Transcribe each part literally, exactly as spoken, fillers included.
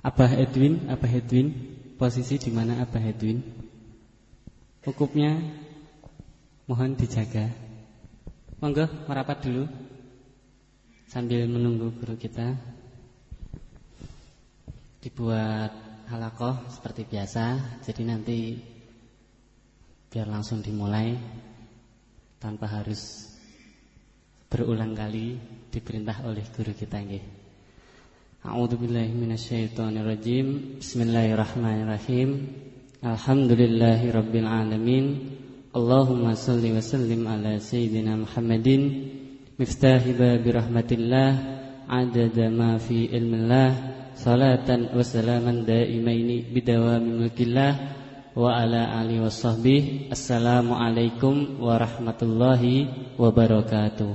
Abah Edwin, Abah Edwin, posisi di mana Abah Edwin? Cukupnya mohon dijaga. Monggo merapat dulu sambil menunggu guru kita. Dibuat halaqah seperti biasa. Jadi nanti biar langsung dimulai tanpa harus berulang kali diperintah oleh guru kita nggih. A'udzubillahi minasyaitonirrajim. Bismillahirrahmanirrahim. Alhamdulillahirabbil alamin. Allahumma shalli wa sallim ala sayyidina Muhammadin miftahi babi rahmatillah adada ma fi ilmillah salatan wa salaman daimaini bidawami mulkillah wa ala alihi washabbihi. Assalamualaikum warahmatullahi wabarakatuh.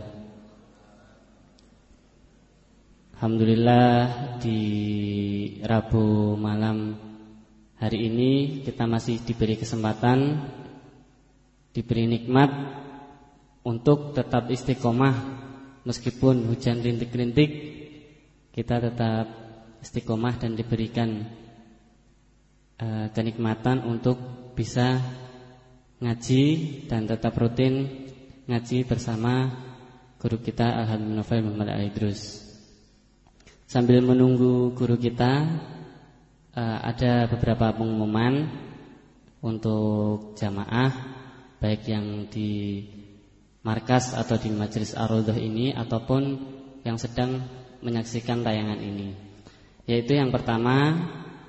Alhamdulillah, di Rabu malam hari ini kita masih diberi kesempatan, diberi nikmat untuk tetap istiqomah. Meskipun hujan rintik-rintik, kita tetap istiqomah dan diberikan uh, kenikmatan untuk bisa ngaji dan tetap rutin ngaji bersama guru kita Al-Habib Novel Muhammad Al-Idrus. Sambil menunggu guru kita, uh, ada beberapa pengumuman untuk jamaah, baik yang di markas atau di majelis Ar-Raudhah ini ataupun yang sedang menyaksikan tayangan ini. Yaitu yang pertama,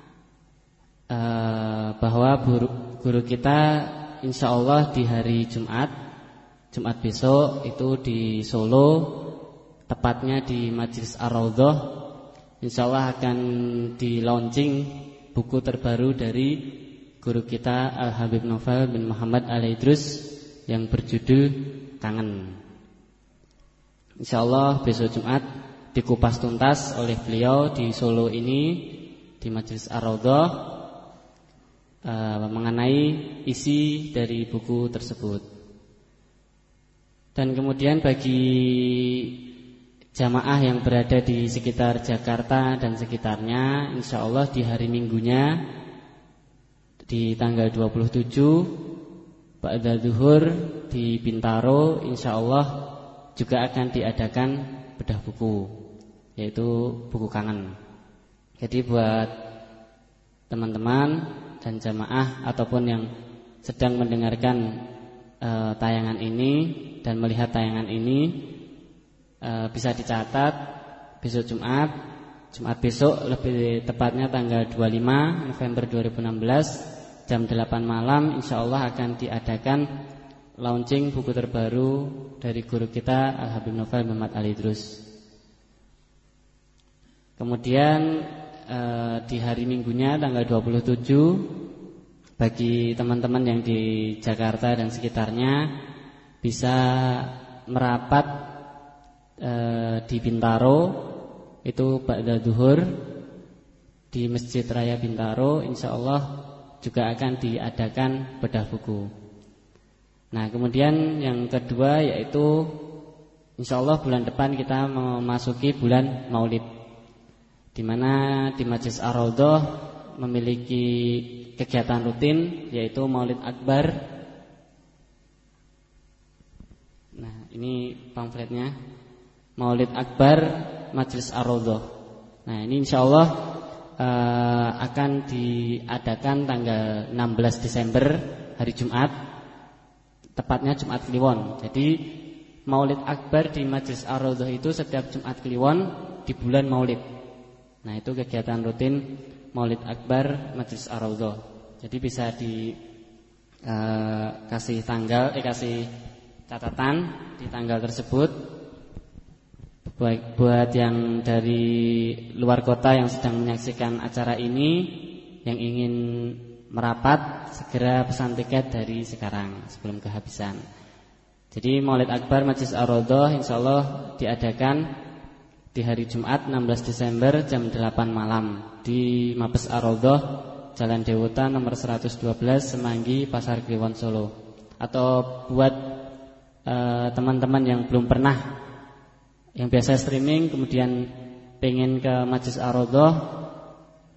uh, bahwa guru, guru kita insya Allah di hari Jumat, Jumat besok itu di Solo, tepatnya di majelis Ar-Raudhah, insya Allah akan di launching buku terbaru dari guru kita Al-Habib Novel bin Muhammad Al-Idrus yang berjudul Kangen. Insya Allah besok Jumat dikupas tuntas oleh beliau di Solo ini, di Majelis Ar-Raudhah, uh, mengenai isi dari buku tersebut. Dan kemudian bagi jamaah yang berada di sekitar Jakarta dan sekitarnya, insya Allah di hari Minggunya di tanggal dua puluh tujuh ba'da zuhur di Bintaro, insya Allah juga akan diadakan bedah buku, yaitu buku kangen. Jadi buat teman-teman dan jamaah ataupun yang sedang mendengarkan uh, tayangan ini dan melihat tayangan ini, Uh, bisa dicatat besok Jumat Jumat besok, lebih tepatnya tanggal dua puluh lima November dua ribu enam belas jam delapan malam, insya Allah akan diadakan launching buku terbaru dari guru kita Al-Habib Novel Muhammad Al-Idrus. Kemudian uh, di hari Minggunya tanggal dua puluh tujuh, bagi teman-teman yang di Jakarta dan sekitarnya bisa merapat di Bintaro, itu ba'da zuhur di Masjid Raya Bintaro, insya Allah juga akan diadakan bedah buku. Nah kemudian yang kedua yaitu insya Allah bulan depan kita memasuki bulan Maulid, di mana di Majelis Ar-Raudhah memiliki kegiatan rutin yaitu Maulid Akbar. Nah ini pamfletnya, Maulid Akbar Majelis Ar-Raudhah. Nah ini insya Allah uh, akan diadakan tanggal enam belas Desember hari Jumat, tepatnya Jumat Kliwon. Jadi Maulid Akbar di Majelis Ar-Raudhah itu setiap Jumat Kliwon di bulan Maulid. Nah itu kegiatan rutin Maulid Akbar Majelis Ar-Raudhah. Jadi bisa dikasih uh, tanggal, eh kasih catatan di tanggal tersebut. Baik buat yang dari luar kota yang sedang menyaksikan acara ini, yang ingin merapat, segera pesan tiket dari sekarang sebelum kehabisan. Jadi Maulid Akbar Majelis Ar-Raudhah insya Allah diadakan di hari Jumat enam belas Desember jam delapan malam di Mabes Ar-Raudhah, Jalan Dewota nomor seratus dua belas Semanggi, Pasar Kliwon, Solo. Atau buat uh, teman-teman yang belum pernah, yang biasa streaming kemudian pengen ke Majelis Ar-Raudhah,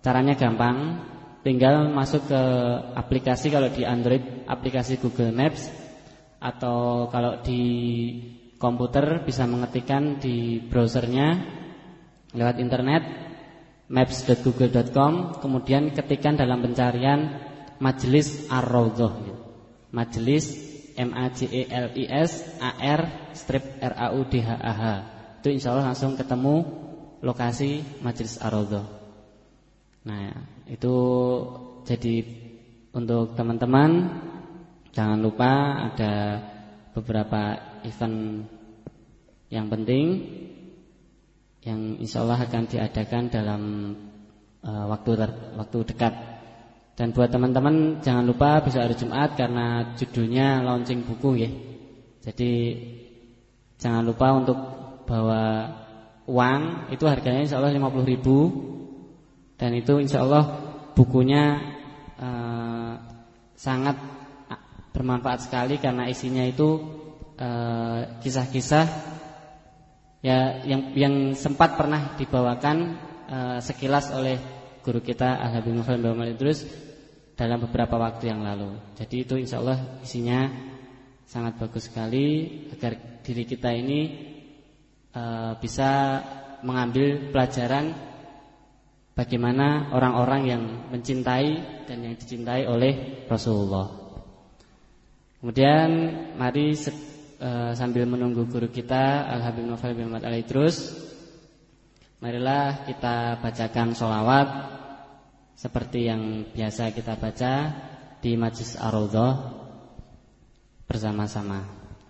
Caranya gampang, tinggal masuk ke aplikasi, kalau di Android aplikasi Google Maps, atau kalau di komputer bisa mengetikkan di browsernya lewat internet maps dot google dot com, kemudian ketikkan dalam pencarian Majelis Ar-Raudhah. Majelis M A J E L I S A R strip R A U D H A H. Itu insya Allah langsung ketemu lokasi Majelis Ar-Raudhah. Nah, itu jadi untuk teman-teman jangan lupa ada beberapa event yang penting yang insya Allah akan diadakan dalam uh, waktu ter- waktu dekat. Dan buat teman-teman jangan lupa besok hari Jumat karena judulnya launching buku ya. Jadi jangan lupa untuk bawa uang, itu harganya insya Allah lima puluh ribu. Dan itu insya Allah bukunya uh, sangat bermanfaat sekali karena isinya itu uh, kisah-kisah ya yang yang sempat pernah dibawakan uh, sekilas oleh guru kita Al-Habib Muhammad bin Muhammad Idrus dalam beberapa waktu yang lalu. Jadi itu insya Allah isinya sangat bagus sekali agar diri kita ini uh, bisa mengambil pelajaran bagaimana orang-orang yang mencintai dan yang dicintai oleh Rasulullah. Kemudian mari uh, sambil menunggu guru kita Al-Habib Muhammad bin Muhammad Al-Idrus, marilah kita bacakan sholawat seperti yang biasa kita baca di Majelis Ar-Raudhah bersama-sama.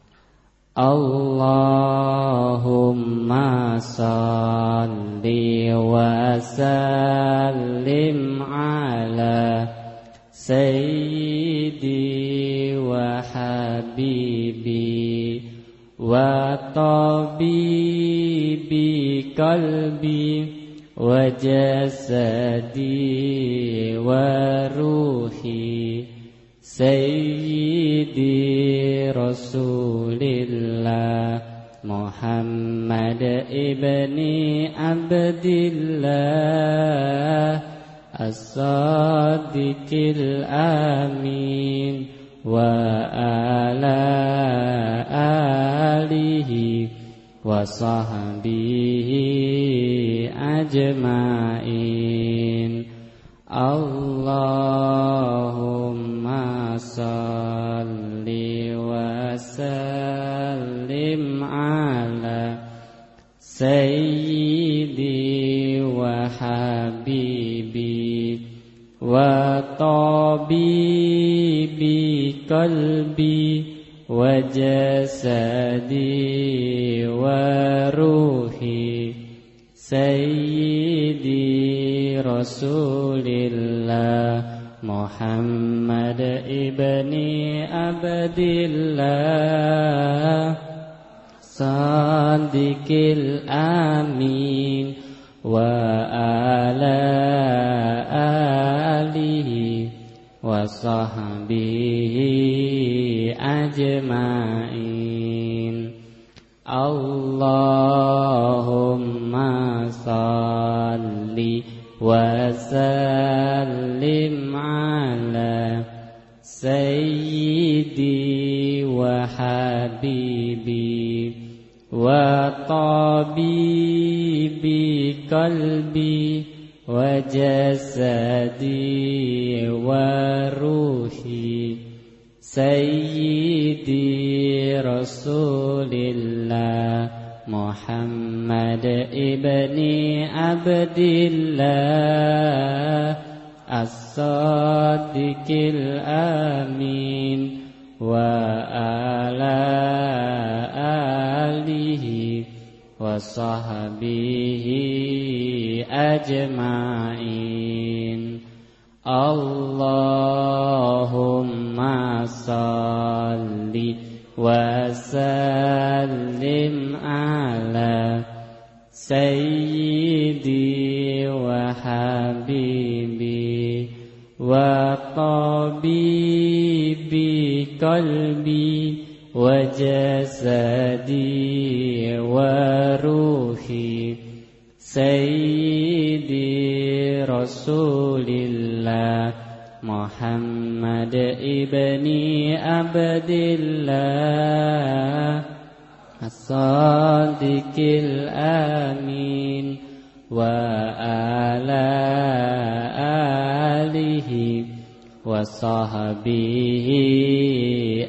Allahumma salli wa sallim ala sayyidi wa habibi wa tabibi qalbi wa jasadi wa ruhi sayyidi rasulillah Muhammad ibni Abdillah as-sadiqil amin wa ala alihi wa sahbihi ajma'in. Allahumma salli wa sallim ala sayyidi wa habibi wa tabibi qalbi wa jasadi wa ruhi sayyidi rasulillah Muhammad ibni Abdillah sadiqil amin wa ala alihi wa sahbihi ajma'in. Allahumma salli wa sallim ala sayyidi wa habibi wa tabibi qalbi wa jasadi wa ruhi sayyidi rasulillah Muhammad ibni Abdillah as-sadiqil amin wa ala alihi wa sahbihi ajma'in. Allahumma salli wa sallim ala sayyidi wa habibi wa tabibi qalbi wa jasadi wa ruhi sayyidi Rasulillah Muhammad ibni Abdillah As-Sadiqil Amin wa ala alihi wa sahbihi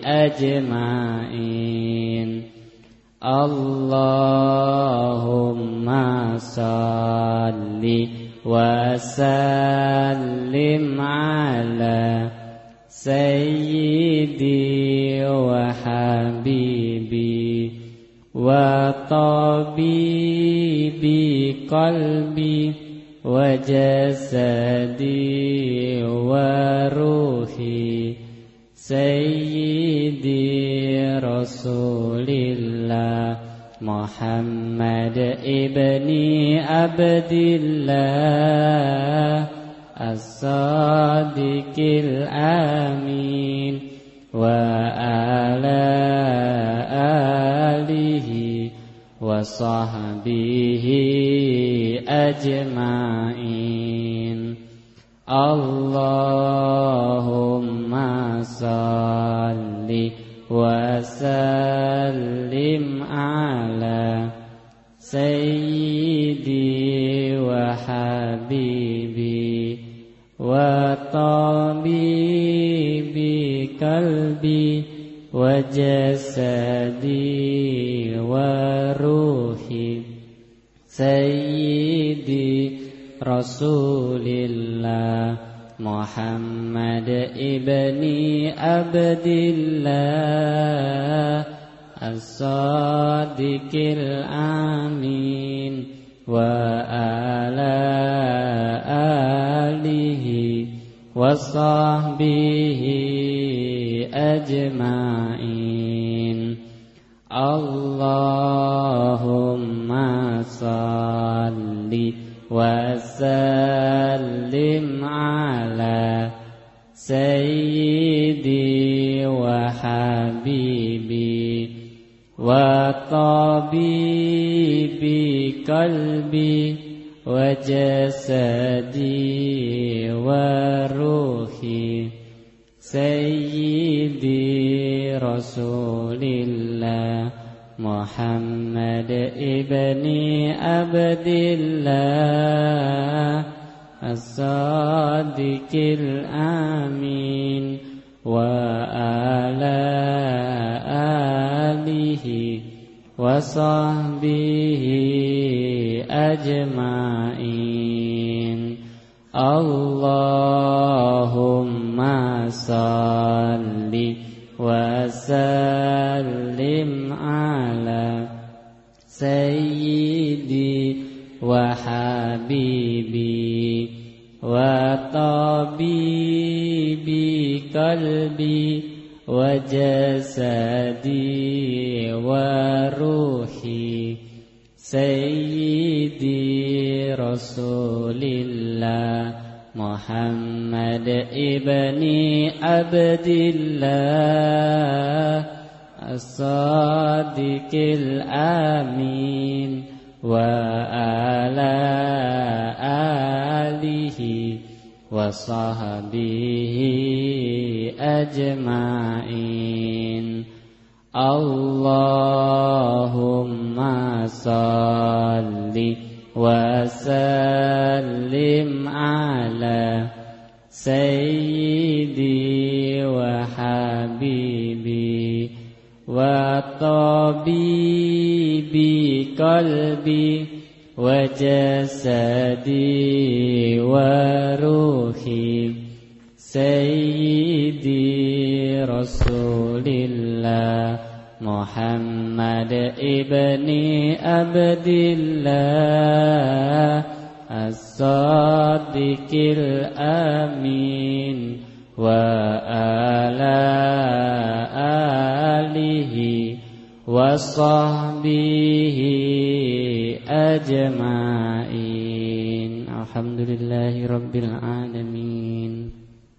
ajma'in. Allahumma salli wa sallim ala sayyidi wa habibi wa tabibi qalbi wa jasadi wa ruhi sayyidi Rasulillah Muhammad ibni Abdillah As-Sadiqil Amin wa ala alihi wa sahbihi ajma'in. Allahumma salli wa sallim ala sayyidi wa habibi wa tabibi qalbi wa jasadi wa ruhi sayyidi Rasulillah Muhammad ibni Abdillah As-Sadiqil Amin wa ala alihi wa sahbihi ajma'in. Allahumma salli wa sallim ala sayyidi wa habibi wa tabibi qalbi wa jasadi wa ruhi sayyidi Rasulillah Muhammad ibni Abdillah As-Sadiqil Amin wa ala alihi wa sahbihi ajma'in. Allahumma salli wa sallim ala sayyidi wa habibi wa tabibi qalbi wa jasadi wa ruhi sayyidi Rasulillah Muhammad ibni Abdillah As-Sadiqil Amin wa ala alihi wa sahbihi ajma'in. Allahumma salli wa sallim ala sayyidi wa habibi wa tabibi qalbi wa jasadi wa ruhi sayyidi Rasulillah Muhammad ibni Abdillah As-Sadiqil Amin wa ala alihi wa sahbihi ajma'in. Alhamdulillahi Rabbil Alamin.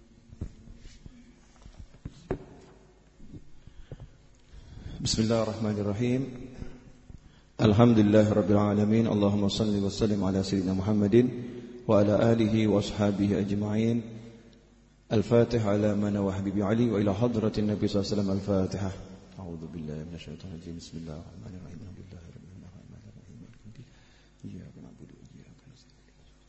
Bismillahirrahmanirrahim. Alhamdulillahi Rabbil Alamin. Allahumma salli wa sallim ala sayyidina Muhammadin وعلى آله وأصحابه أجمعين. الفاتحة على من وحبيب علي وإلى حضرة النبي صلى الله عليه وسلم. الفاتحة. أعوذ بالله من الشيطان الرجيم. بسم الله الرحمن الرحيم. الحمد لله رب العالمين. إياك نعبد وإياك نستعين.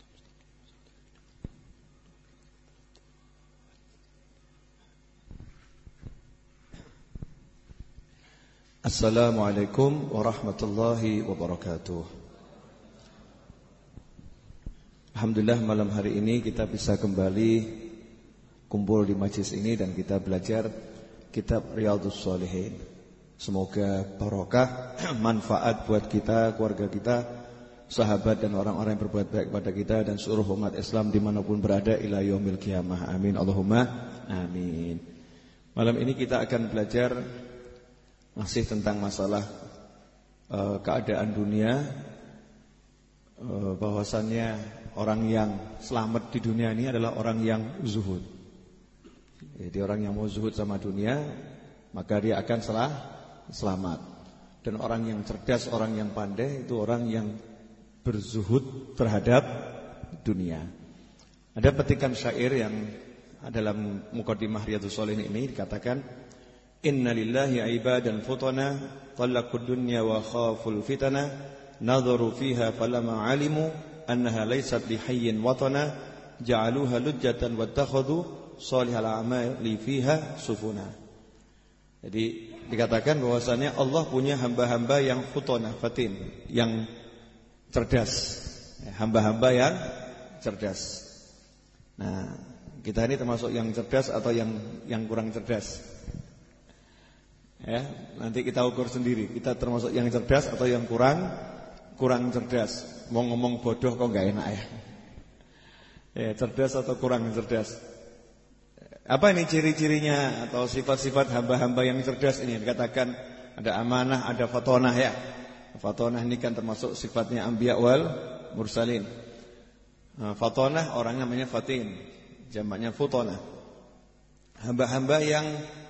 Assalamualaikum warahmatullahi wabarakatuh. Alhamdulillah malam hari ini kita bisa kembali kumpul di majlis ini dan kita belajar kitab Riyadhus Shalihin. Semoga barokah, manfaat buat kita, keluarga kita, sahabat dan orang-orang yang berbuat baik kepada kita dan seluruh umat Islam dimanapun berada ila yaumil qiyamah. Amin Allahumma amin. Malam ini kita akan belajar masih tentang masalah uh, keadaan dunia, uh, bahwasannya orang yang selamat di dunia ini adalah orang yang zuhud. Jadi orang yang mau zuhud sama dunia, maka dia akan salah selamat. Dan orang yang cerdas, orang yang pandai itu orang yang berzuhud terhadap dunia. Ada petikan syair yang dalam Muqaddimah Riyadhus Shalihin ini dikatakan, Inna lillahi ibadan futana talaqud dunya wa khaful fitana nadharu fiha falama alimu annaha laysat lihayyin watana ja'aluha lujjatan wattakhadhu salihal a'mali fiha sufuna. Jadi dikatakan bahwasanya Allah punya hamba-hamba yang futana, fatin, yang cerdas, hamba-hamba yang cerdas. Nah, kita ini termasuk yang cerdas atau yang yang kurang cerdas? Ya, nanti kita ukur sendiri. Kita termasuk yang cerdas atau yang kurang kurang cerdas. Mau ngomong bodoh kok enggak enak ya. Ya, cerdas atau kurang cerdas. Apa ini ciri-cirinya atau sifat-sifat hamba-hamba yang cerdas ini? Dikatakan ada amanah, ada fatonah ya. Fatonah ini kan termasuk sifatnya anbiya wal mursalin. Nah, fatonah orang namanya fatin, jamaknya futonah. Hamba-hamba yang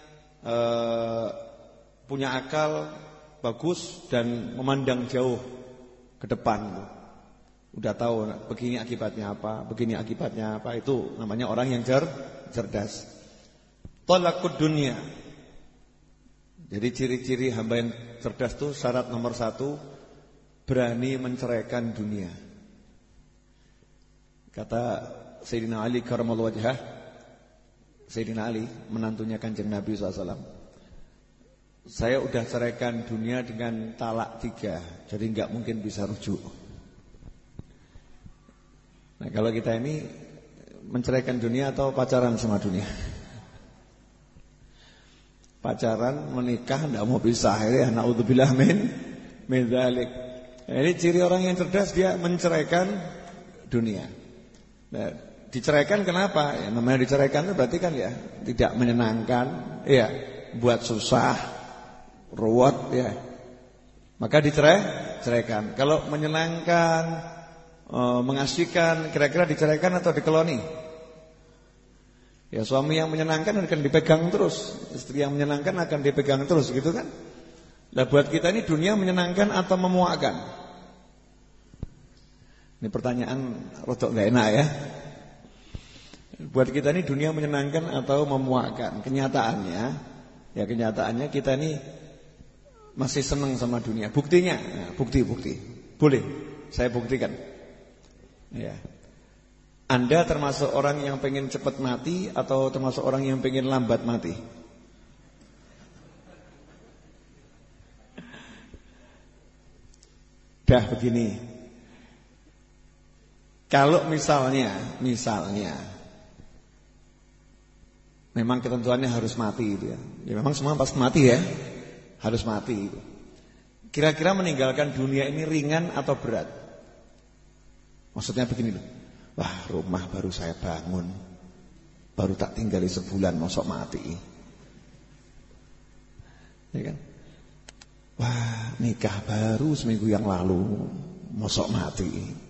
uh, punya akal bagus dan memandang jauh ke depan. Udah tahu begini akibatnya apa, begini akibatnya apa, itu namanya orang yang cer cerdas. Talaqud dunya. Jadi ciri-ciri hamba yang cerdas itu syarat nomor satu, berani menceraikan dunia. Kata Sayyidina Ali karramallahu wajhah, Sayyidina Ali menantunya Kanjeng Nabi shallallahu alaihi wasallam, saya udah ceraikan dunia dengan talak tiga, jadi enggak mungkin bisa rujuk. Nah, kalau kita ini menceraikan dunia atau pacaran sama dunia? Pacaran, menikah, tidak mau pisah. Ya, naudzubillah min min dzalik. Ini ciri orang yang cerdas, dia menceraikan dunia. Nah, diceraikan kenapa? Ya, namanya diceraikan itu berarti kan ya tidak menyenangkan, ya, buat susah, ruwet, ya. Maka dicerai, ceraikan. Kalau menyenangkan, mengasihkan, kira-kira diceraikan atau dikeloni? Ya, suami yang menyenangkan akan dipegang terus, istri yang menyenangkan akan dipegang terus, gitu kan? Lah buat kita ini dunia menyenangkan atau memuakkan? Ini pertanyaan rodok enggak enak ya. Buat kita ini dunia menyenangkan atau memuakkan? Kenyataannya, ya kenyataannya kita ini masih senang sama dunia. Buktinya, nah, bukti-bukti. Boleh saya buktikan. Ya. Anda termasuk orang yang pengen cepat mati atau termasuk orang yang pengen lambat mati? Dah begini. Kalau misalnya, misalnya memang ketentuannya harus mati itu ya. Ya memang semua pas mati ya. Harus mati itu. Kira-kira meninggalkan dunia ini ringan atau berat? Maksudnya begini loh. Wah, rumah baru saya bangun, baru tak tinggali sebulan, mosok mati. Ya kan? Wah, nikah baru seminggu yang lalu, mosok mati.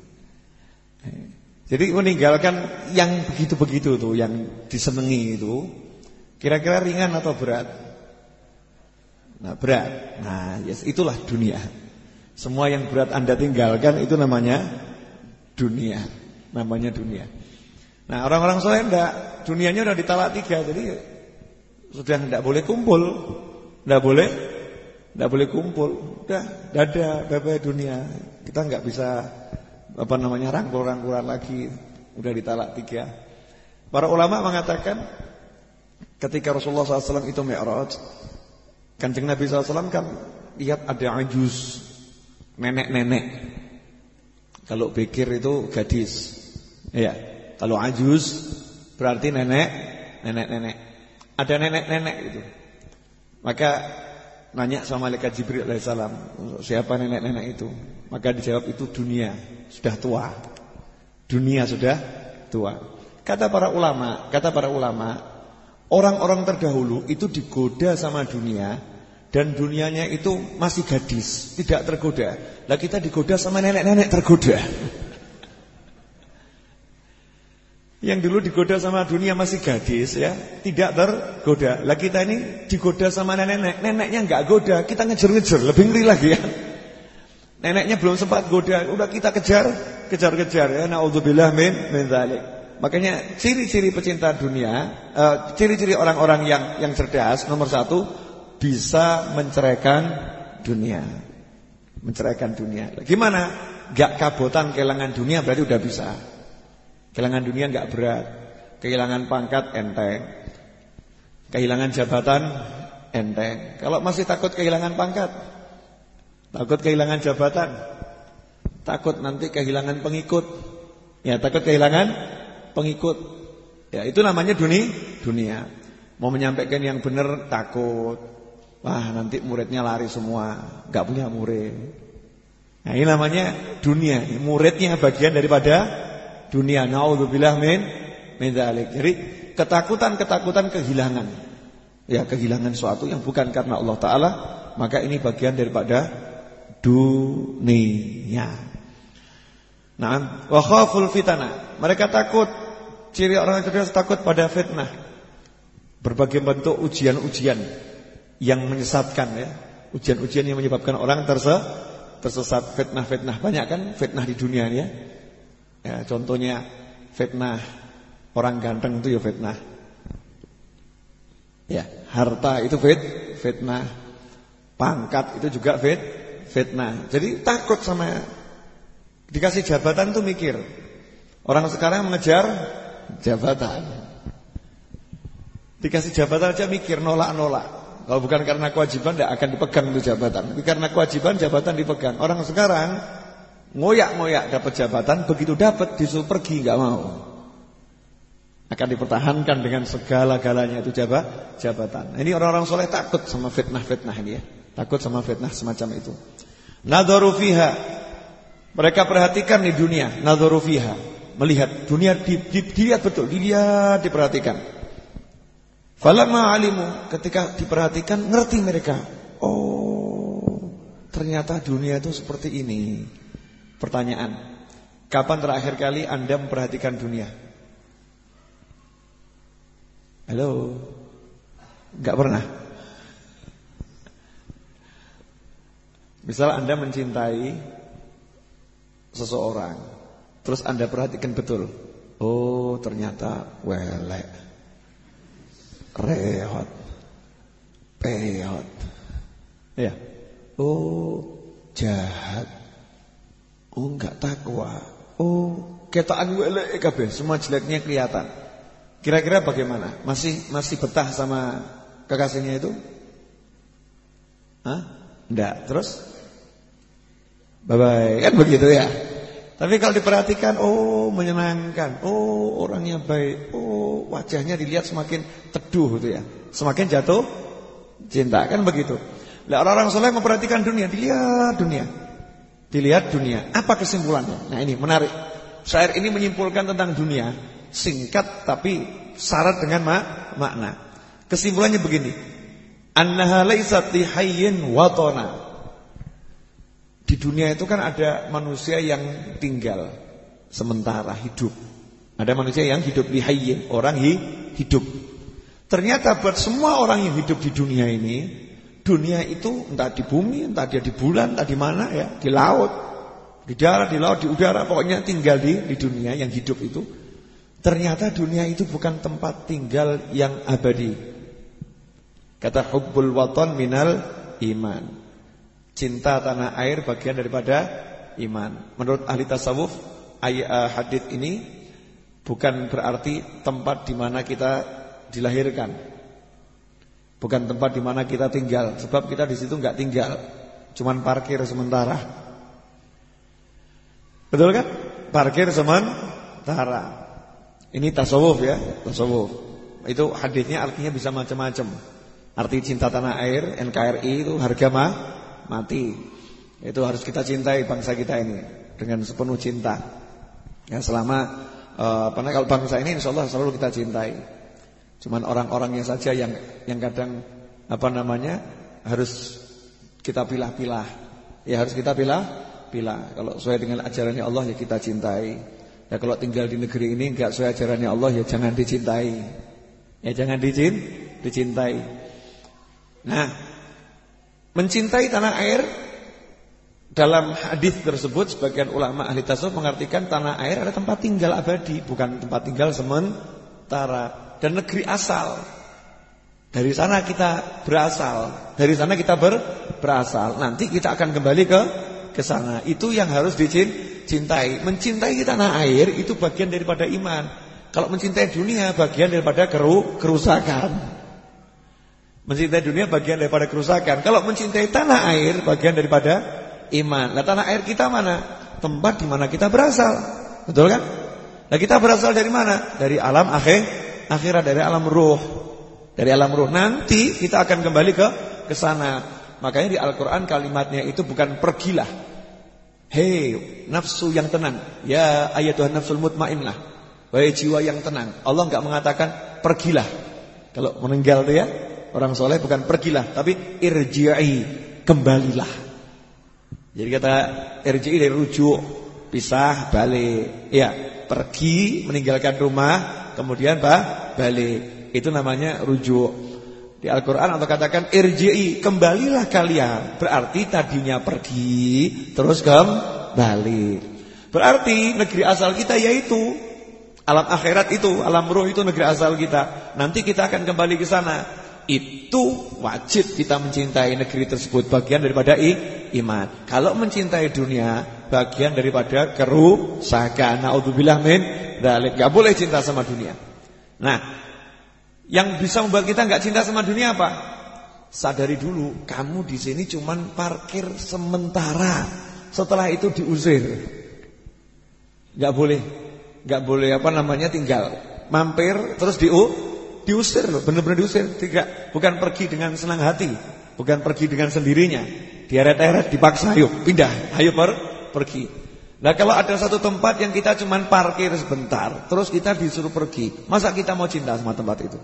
Jadi meninggalkan yang begitu-begitu tuh, yang disenangi itu, kira-kira ringan atau berat? Nah, berat. Nah, yes, itulah dunia. Semua yang berat Anda tinggalkan itu namanya dunia. namanya dunia. Nah, orang-orang soleh enggak, dunianya udah ditalak tiga, jadi sudah enggak boleh kumpul, enggak boleh, enggak boleh kumpul, udah dadah, bye-bye dunia. Kita enggak bisa apa namanya rangkul-rangkulan lagi, udah ditalak tiga. Para ulama mengatakan ketika Rasulullah shallallahu alaihi wasallam itu Mi'raj, Kanjeng Nabi shallallahu alaihi wasallam kan lihat ada ajuz, nenek-nenek. Kalau bikir itu gadis. Ya, kalau ajuz berarti nenek, nenek-nenek. Ada nenek-nenek itu. Maka nanya sama malaikat Jibril alaihissalam, siapa nenek-nenek itu? Maka dijawab itu dunia, sudah tua. Dunia sudah tua. Kata para ulama, kata para ulama, orang-orang terdahulu itu digoda sama dunia dan dunianya itu masih gadis, tidak tergoda. Lah kita digoda sama nenek-nenek tergoda. Yang dulu digoda sama dunia masih gadis ya, tidak tergoda. Lah kita ini digoda sama nenek-nenek, neneknya enggak goda, kita ngejar-ngejar, lebih ngeri lagi ya. Neneknya belum sempat goda, udah kita kejar, kejar-kejar ya. Naudzubillah min min dzalik. Makanya ciri-ciri pecinta dunia, uh, ciri-ciri orang-orang yang yang cerdas nomor satu, bisa menceraikan dunia. Menceraikan dunia. Gimana? Gak kabotan kehilangan dunia berarti udah bisa. Kehilangan dunia gak berat. Kehilangan pangkat enteng. Kehilangan jabatan enteng. Kalau masih takut kehilangan pangkat, takut kehilangan jabatan, takut nanti kehilangan pengikut, ya takut kehilangan pengikut, ya itu namanya dunia. Dunia. Mau menyampaikan yang benar takut, wah nanti muridnya lari semua, gak punya murid. Nah ini namanya dunia. Muridnya bagian daripada dunia. Naudzubillah min min dzalik. Jadi ketakutan-ketakutan kehilangan, ya kehilangan sesuatu yang bukan karena Allah Ta'ala, maka ini bagian daripada dunia. Nah, wa khaful fitnah. Mereka takut, ciri orang cerdas takut pada fitnah. Berbagai bentuk ujian-ujian yang menyesatkan ya. Ujian-ujian yang menyebabkan orang terse tersesat, fitnah-fitnah. Banyak kan fitnah di dunia ini ya. Ya, contohnya fitnah orang ganteng itu ya fitnah. Ya, harta itu fit, fitnah. Pangkat itu juga fit, fitnah. Jadi takut sama dikasih jabatan tuh mikir. Orang sekarang mengejar jabatan. Dikasih jabatan aja mikir nolak-nolak. Kalau bukan karena kewajiban tidak akan dipegang itu jabatan. Tapi karena kewajiban jabatan dipegang. Orang sekarang ngoyak-ngoyak dapat jabatan, begitu dapat disuruh pergi enggak mau. Akan dipertahankan dengan segala-galanya itu jabat, jabatan. Nah, ini orang-orang soleh takut sama fitnah-fitnah ini ya. Takut sama fitnah semacam itu. Nadharu fiha. Mereka perhatikan di dunia, nadharu fiha. Melihat dunia di, di, dilihat betul, dilihat, diperhatikan. Falamma alimu, ketika diperhatikan ngerti mereka. Oh, ternyata dunia itu seperti ini. Pertanyaan, kapan terakhir kali Anda memperhatikan dunia? Halo? Enggak pernah. Misal Anda mencintai seseorang, terus Anda perhatikan betul. Oh, ternyata welek, rehot, peyot. Ya. Oh, jahat. Oh, enggak takwa. Oh, ketaan welek kabeh, semua jeleknya kelihatan. Kira-kira bagaimana? Masih masih betah sama kekasihnya itu? Hah? Enggak. Terus? Bye-bye. Kan begitu ya. Tapi kalau diperhatikan, oh menyenangkan. Oh orangnya baik. Oh wajahnya dilihat semakin teduh gitu ya. Semakin jatuh cinta. Kan begitu. Lah orang-orang soleh memperhatikan dunia. Dilihat dunia. Dilihat dunia. Apa kesimpulannya? Nah ini menarik. Syair ini menyimpulkan tentang dunia. Singkat tapi syarat dengan mak makna. Kesimpulannya begini. Annaha laysat li hayyin watana. Di dunia itu kan ada manusia yang tinggal sementara hidup. Ada manusia yang hidup li hayyin, orang hi, hidup. Ternyata buat semua orang yang hidup di dunia ini, dunia itu entah di bumi, entah dia di bulan, entah di mana ya, di laut. di darat, di laut, di udara, pokoknya tinggal di, di dunia yang hidup itu. Ternyata dunia itu bukan tempat tinggal yang abadi. Kata hubbul watan minal iman. Cinta tanah air bagian daripada iman. Menurut ahli tasawuf, ayat hadits ini bukan berarti tempat di mana kita dilahirkan, bukan tempat di mana kita tinggal. Sebab kita di situ nggak tinggal, cuman parkir sementara. Betul kan? Parkir sementara. Ini tasawuf ya, tasawuf. Itu hadisnya artinya bisa macam-macam. Arti cinta tanah air, N K R I itu harga mah mati. Itu harus kita cintai bangsa kita ini dengan sepenuh cinta. Ya selama uh, karena kalau bangsa ini insyaallah selalu kita cintai. Cuman orang-orangnya saja yang yang kadang apa namanya harus kita pilah-pilah. Ya harus kita pilah. Bila kalau sesuai dengan ajarannya Allah ya kita cintai. Ya kalau tinggal di negeri ini enggak sesuai ajarannya Allah ya jangan dicintai. Ya jangan dicin, dicintai. Nah, mencintai tanah air dalam hadis tersebut sebagian ulama ahli tasawuf mengartikan tanah air adalah tempat tinggal abadi, bukan tempat tinggal sementara dan negeri asal. Dari sana kita berasal, dari sana kita ber, berasal. Nanti kita akan kembali ke ke sana. Itu yang harus dicintai. Mencintai tanah air itu bagian daripada iman. Kalau mencintai dunia bagian daripada keru, kerusakan. Mencintai dunia bagian daripada kerusakan. Kalau mencintai tanah air bagian daripada iman. Nah, tanah air kita mana? Tempat di mana kita berasal. Betul kan? Nah, kita berasal dari mana? Dari alam akhir, akhirat, dari alam ruh. Dari alam ruh. Nanti kita akan kembali ke ke sana. Makanya di Al-Quran kalimatnya itu bukan pergilah. Hei nafsu yang tenang, ya ayatuhan nafsul mutmainnah, wahai jiwa yang tenang. Allah enggak mengatakan pergilah. Kalau meninggal itu ya orang soleh bukan pergilah, tapi irji'i, kembalilah. Jadi kata irji'i dari rujuk, pisah, balik. Ya, pergi meninggalkan rumah, kemudian bah, balik. Itu namanya rujuk. Di Al-Quran Allah katakan irji'i, kembalilah kalian. Berarti tadinya pergi terus kembali. Berarti negeri asal kita yaitu alam akhirat itu, alam ruh itu negeri asal kita. Nanti kita akan kembali ke sana. Itu wajib kita mencintai negeri tersebut, bagian daripada iman. Kalau mencintai dunia bagian daripada kerusakan. Naudzubillah min dzalik. Enggak boleh cinta sama dunia. Nah, yang bisa membuat kita nggak cinta sama dunia apa? Sadari dulu, kamu di sini cuman parkir sementara. Setelah itu diusir. Nggak boleh, nggak boleh apa namanya tinggal. Mampir terus diu, diusir loh, benar-benar diusir. Tidak, bukan pergi dengan senang hati, bukan pergi dengan sendirinya. Dieret-eret, dipaksa, ayo pindah, ayo per, pergi. Nah kalau ada satu tempat yang kita cuman parkir sebentar, terus kita disuruh pergi, masa kita mau cinta sama tempat itu?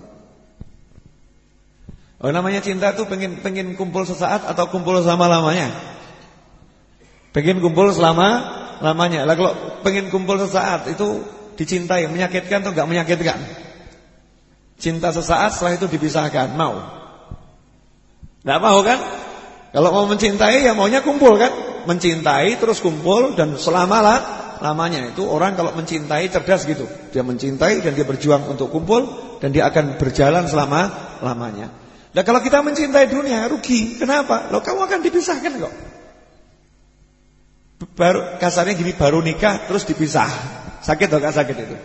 Oh namanya cinta tuh pengen pengen kumpul sesaat atau kumpul selama lamanya? Pengen kumpul selama lamanya. Lah kalau pengen kumpul sesaat itu dicintai, menyakitkan atau enggak menyakitkan? Cinta sesaat setelah itu dipisahkan, mau? Enggak mau kan? Kalau mau mencintai ya maunya kumpul kan? Mencintai terus kumpul dan selama lamanya. Itu orang kalau mencintai cerdas gitu. Dia mencintai dan dia berjuang untuk kumpul dan dia akan berjalan selama lamanya. Nah kalau kita mencintai dunia rugi. Kenapa? Loh kamu akan dipisahkan kok. Baru kasarnya gini, baru nikah terus dipisah. Sakit atau gak sakit itu?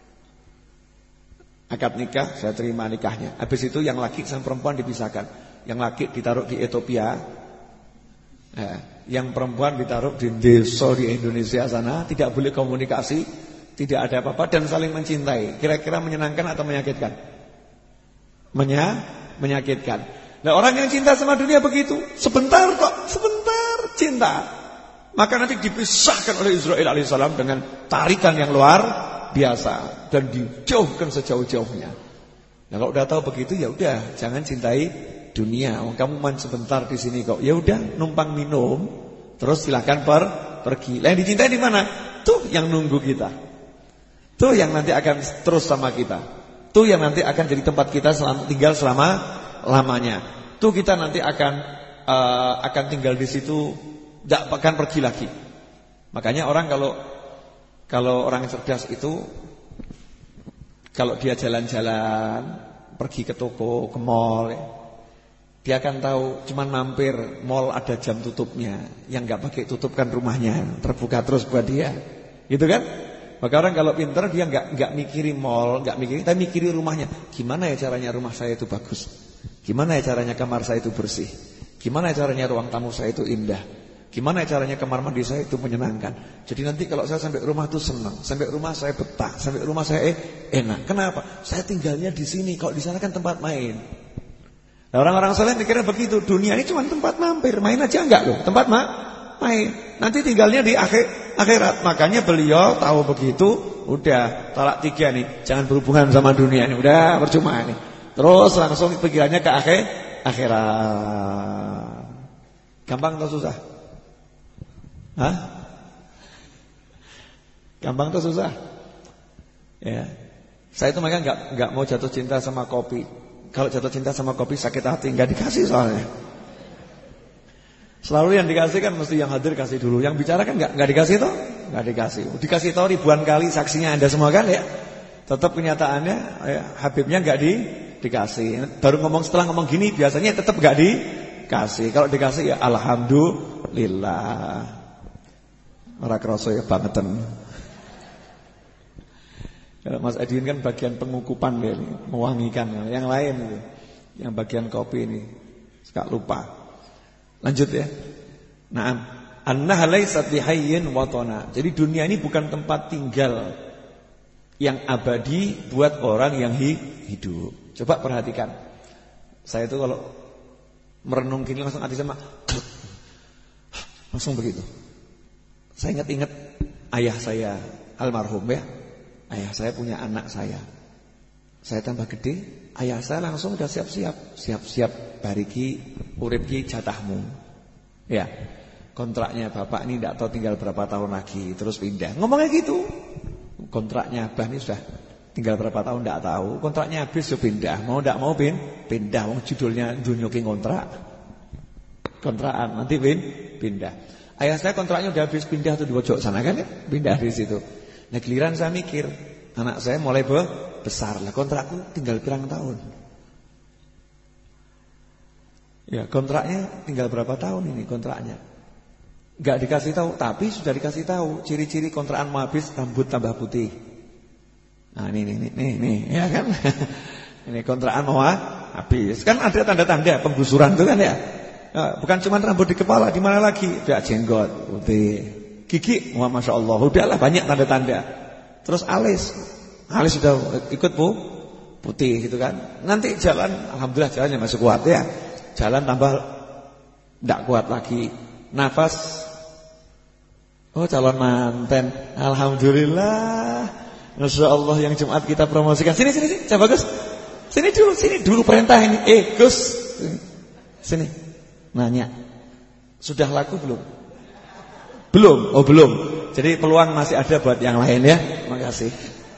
Akad nikah, saya terima nikahnya. Habis itu yang laki sama perempuan dipisahkan. Yang laki ditaruh di Ethiopia, nah, yang perempuan ditaruh di desa di Indonesia sana. Tidak boleh komunikasi, tidak ada apa-apa dan saling mencintai. Kira-kira menyenangkan atau menyakitkan? Menya, menyakitkan. Nah orang yang cinta sama dunia begitu, sebentar kok, sebentar cinta. Maka nanti dipisahkan oleh Israil alaihissalam dengan tarikan yang luar biasa dan dijauhkan sejauh-jauhnya. Nah kalau udah tahu begitu ya udah, jangan cintai dunia. Oh, kamu main sebentar di sini kok. Ya udah, numpang minum, terus silakan per pergi. Lah yang dicintai di mana? Tuh yang nunggu kita. Tuh yang nanti akan terus sama kita. Tuh yang nanti akan jadi tempat kita selama, tinggal selama lamanya. Tuh kita nanti akan uh, akan tinggal di situ, tidak akan pergi lagi. Makanya orang kalau kalau orang cerdas itu kalau dia jalan-jalan, pergi ke toko, ke mall, dia akan tahu cuman mampir mall ada jam tutupnya. Yang enggak pakai tutup kan rumahnya, terbuka terus buat dia. Gitu kan? Maka orang kalau pintar dia enggak enggak mikirin mall, enggak mikirin, tapi mikirin rumahnya. Gimana ya caranya rumah saya itu bagus? Gimana ya caranya kamar saya itu bersih? Gimana ya caranya ruang tamu saya itu indah? Gimana caranya kamar mandi saya itu menyenangkan? Jadi nanti kalau saya sampai rumah itu senang, sampai rumah saya betah, sampai rumah saya eh, enak. Kenapa? Saya tinggalnya di sini. Kalau di sana kan tempat main. Nah, orang-orang saleh mikirnya begitu. Dunia ini cuma tempat mampir, main aja enggak loh. Tempat ma main. Nanti tinggalnya di akhir akhirat. Makanya beliau tahu begitu. Udah talak tiga nih. Jangan berhubungan sama dunia ini. Udah percuma nih. Terus langsung pikirannya ke akhir akhirat. Gampang atau susah? Hah? Gampang atau susah? Ya. Saya itu makanya enggak enggak mau jatuh cinta sama kopi. Kalau jatuh cinta sama kopi sakit hati, enggak dikasih soalnya. Selalu yang dikasih kan mesti yang hadir kasih dulu. Yang bicara kan enggak enggak dikasih toh? Enggak dikasih. Dikasih tahu ribuan kali, saksinya Anda semua kan ya. Tetap kenyataannya ya, Habibnya enggak di dikasih. Baru ngomong setelah ngomong gini biasanya tetap enggak dikasih. Kalau dikasih ya alhamdulillah. Ora kroso ya bangetan. Kalau Mas Edwin kan bagian pengukupan ya, mewangikan. Yang lain itu, yang bagian kopi ini suka lupa. Lanjut ya. Naam, annaha laysat bihayyin watana. Jadi dunia ini bukan tempat tinggal yang abadi buat orang yang hidup. Coba perhatikan. Saya itu kalau merenung gini langsung hati sama langsung begitu. Saya ingat-ingat ayah saya almarhum ya. Ayah saya punya anak saya. Saya tambah gede, ayah saya langsung udah siap-siap, siap-siap bariki uripki jatahmu. Ya. Kontraknya bapak ini enggak tahu tinggal berapa tahun lagi, terus pindah. Ngomongnya gitu. Kontraknya abah ini sudah tinggal berapa tahun enggak tahu, kontraknya habis yo pindah. Mau enggak mau pin, pindah. Wong judulnya dunyoking kontrak. Kontrakan nanti pin, pindah. Ayah saya kontraknya udah habis pindah tuh di pojok sana kan ya, pindah di situ. Nah giliran saya mikir, anak saya mulai be besar lah, kontrakku tinggal pirang tahun. Ya kontraknya tinggal berapa tahun ini kontraknya? Gak dikasih tahu, tapi sudah dikasih tahu ciri-ciri kontrakan mau habis, rambut tambah putih. Nah ini nih nih nih ya kan, ini kontrakan mau habis, kan ada tanda-tanda penggusuran tuh kan ya. Nah, bukan cuma rambut di kepala, di mana lagi? Udah jenggot, putih, gigi, wah masya Allah, udahlah banyak tanda-tanda. Terus alis, alis sudah ikut bu, putih gitu kan. Nanti jalan, alhamdulillah jalannya masih kuat ya. Jalan tambah tidak kuat lagi. Nafas, oh calon manten, alhamdulillah, masya Allah yang Jumat kita promosikan. Sini sini sini, coba Gus, sini dulu, sini dulu perintah ini. Eh Gus, sini. Nanya, sudah laku belum? Belum, oh belum. Jadi peluang masih ada buat yang lain ya. Terima kasih.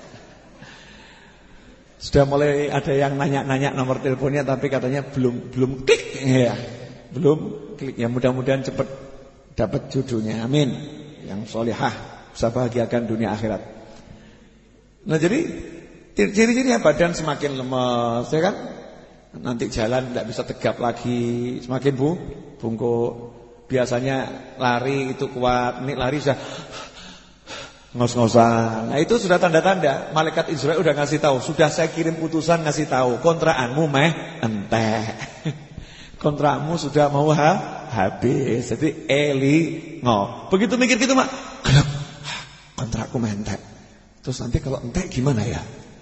Sudah mulai ada yang nanya-nanya nomor teleponnya, tapi katanya belum belum klik ya. Belum klik ya, mudah-mudahan cepat dapat jodohnya. Amin. Yang solihah, bisa bahagiakan dunia akhirat. Nah jadi ciri-cirinya badan semakin lemes, ya kan? Nanti jalan tidak bisa tegap lagi, semakin bu, bungkuk. Biasanya lari itu kuat, ini lari sudah ngos-ngosan. Nah itu sudah tanda-tanda. Malaikat Israel udah ngasih tahu, sudah saya kirim putusan ngasih tahu, kontrakanmu meh entek. Kontrakmu sudah mau ha? habis. Jadi eli ngo. Begitu mikir gitu mak, kontrakku meh entek. Terus nanti kalau entek gimana ya?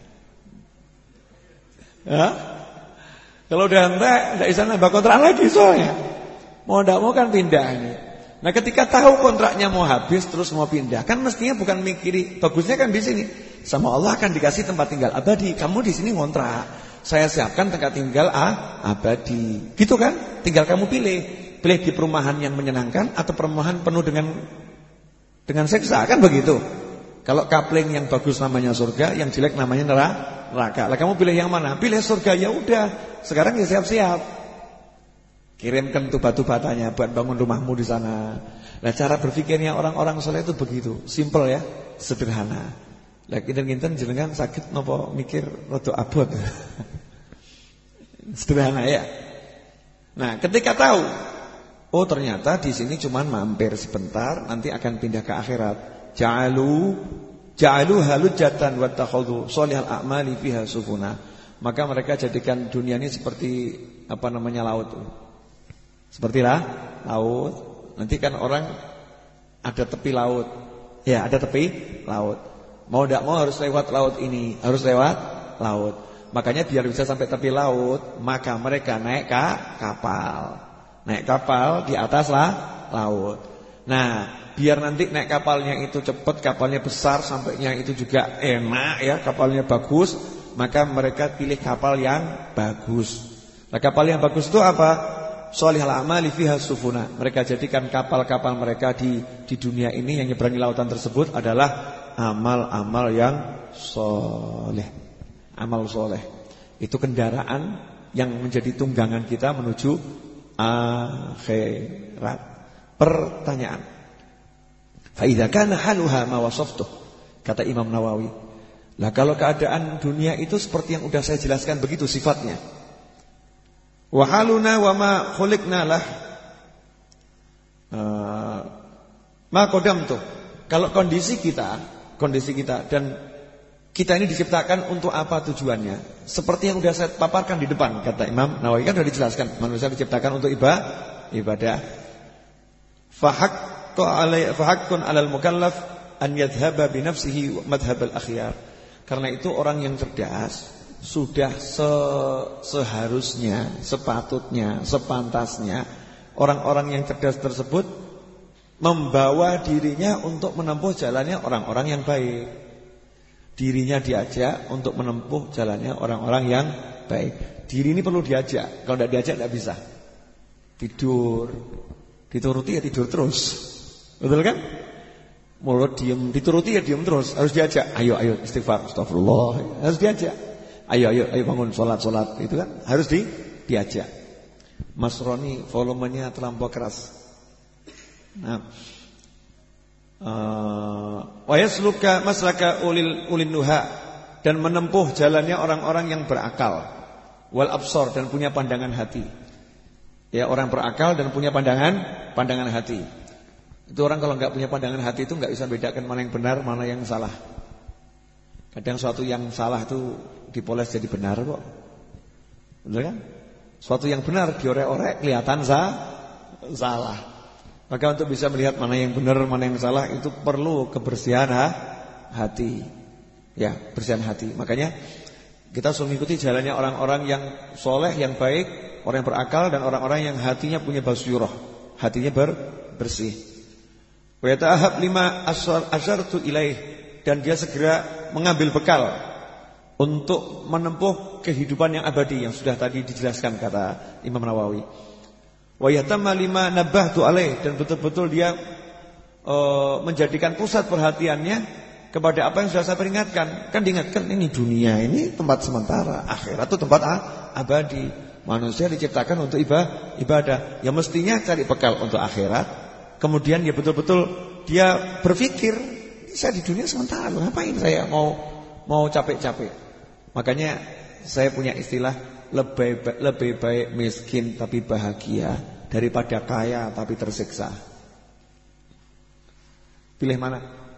Ya? Kalau udah entek, enggak bisa nambah kontrak lagi soalnya. Mau enggak mau kan pindah ini. Nah ketika tahu kontraknya mau habis terus mau pindah, kan mestinya bukan mikiri, bagusnya kan di sini. Sama Allah akan dikasih tempat tinggal abadi. Kamu di sini ngontrak, saya siapkan tempat tinggal ah, abadi. Gitu kan? Tinggal kamu pilih. Pilih di perumahan yang menyenangkan atau perumahan penuh dengan dengan seksa, kan begitu. Kalau kapling yang bagus namanya surga, yang jelek namanya neraka. Lah kamu pilih yang mana? Pilih surga, ya udah. Sekarang ya siap-siap. Kirimkan tuh batu-batanya buat bangun rumahmu di sana. Nah, cara berpikirnya orang-orang soleh itu begitu, simple ya, sederhana. Lah kinten-kinten jenengan sakit napa mikir rada abot. Sederhana ya. Nah, ketika tahu, oh ternyata di sini cuman mampir sebentar, nanti akan pindah ke akhirat. Ja'alu ja'alu halujatan wa takhudhu sholihal a'mali fiha sufuna. Maka mereka jadikan dunia ini seperti apa namanya laut. Sepertilah laut. Nanti kan orang ada tepi laut. Ya, ada tepi laut. Mau tidak mau harus lewat laut ini, harus lewat laut. Makanya biar bisa sampai tepi laut, maka mereka naik ke kapal. Naik kapal di atas lah laut. Nah, biar nanti naik kapalnya itu cepat, kapalnya besar, sampainya itu juga enak ya, kapalnya bagus, maka mereka pilih kapal yang bagus. Nah, kapal yang bagus itu apa? Sholihal a'mali fiha sufuna. Mereka jadikan kapal-kapal mereka di di dunia ini yang nyeberangi lautan tersebut adalah amal-amal yang soleh. Amal soleh itu kendaraan yang menjadi tunggangan kita menuju akhirat. Pertanyaan, fa idza kana haluha ma wasaftuh, kata Imam Nawawi. Lah kalau keadaan dunia itu seperti yang sudah saya jelaskan begitu sifatnya. Wa haluna wa ma khuliqna lah uh, ma qadamtu. Kalau kondisi kita, kondisi kita dan kita ini diciptakan untuk apa tujuannya? Seperti yang sudah saya paparkan di depan, kata Imam Nawawi, kan sudah dijelaskan, manusia diciptakan untuk ibadah. Fahaqqu alai fahaqqun 'alal mukallaf an yadhhaba bi nafsihi madhhabal akhyar. Karena itu orang yang cerdas sudah se seharusnya, sepatutnya, sepantasnya orang-orang yang cerdas tersebut membawa dirinya untuk menempuh jalannya orang-orang yang baik. Dirinya diajak untuk menempuh jalannya orang-orang yang baik. Diri ini perlu diajak. Kalau tidak diajak tidak bisa. Tidur, dituruti ya tidur terus. Betul kan? Mulut diem, dituruti ya diem terus. Harus diajak. Ayo, ayo istighfar, astagfirullah. Harus diajak. Ayo, ayo, ayo bangun sholat, sholat. Itu kan harus di diajak. Mas Roni volumenya terlampau keras. Nah, wa yasluka maslaka ulil ulin nuha, dan menempuh jalannya orang-orang yang berakal, wal absar, dan punya pandangan hati. Ya, orang berakal dan punya pandangan pandangan hati. Itu orang kalau enggak punya pandangan hati itu enggak bisa bedakan mana yang benar, mana yang salah. Kadang suatu yang salah itu dipoles jadi benar kok. Betul kan? Suatu yang benar diorek-orek kelihatan sah, salah. Maka untuk bisa melihat mana yang benar, mana yang salah, itu perlu kebersihan hati. Ya, bersihan hati. Makanya kita harus mengikuti jalannya orang-orang yang soleh, yang baik, orang yang berakal, dan orang-orang yang hatinya punya basyurah, hatinya ber, bersih. Wa yata'ahab lima asyartu ilaih, dan dia segera mengambil bekal untuk menempuh kehidupan yang abadi yang sudah tadi dijelaskan kata Imam Nawawi. Wa yatamma lima nabahtu alaih, dan betul-betul dia uh, menjadikan pusat perhatiannya kepada apa yang sudah saya peringatkan. Kan diingatkan ini dunia ini tempat sementara, akhirat itu tempat abadi. Manusia diciptakan untuk ibadah. Ya mestinya cari bekal untuk akhirat. Kemudian ya betul-betul dia berpikir, saya di dunia sementara, ngapain saya mau mau capek-capek. Makanya saya punya istilah, lebih lebih baik miskin tapi bahagia daripada kaya tapi tersiksa. Pilih mana?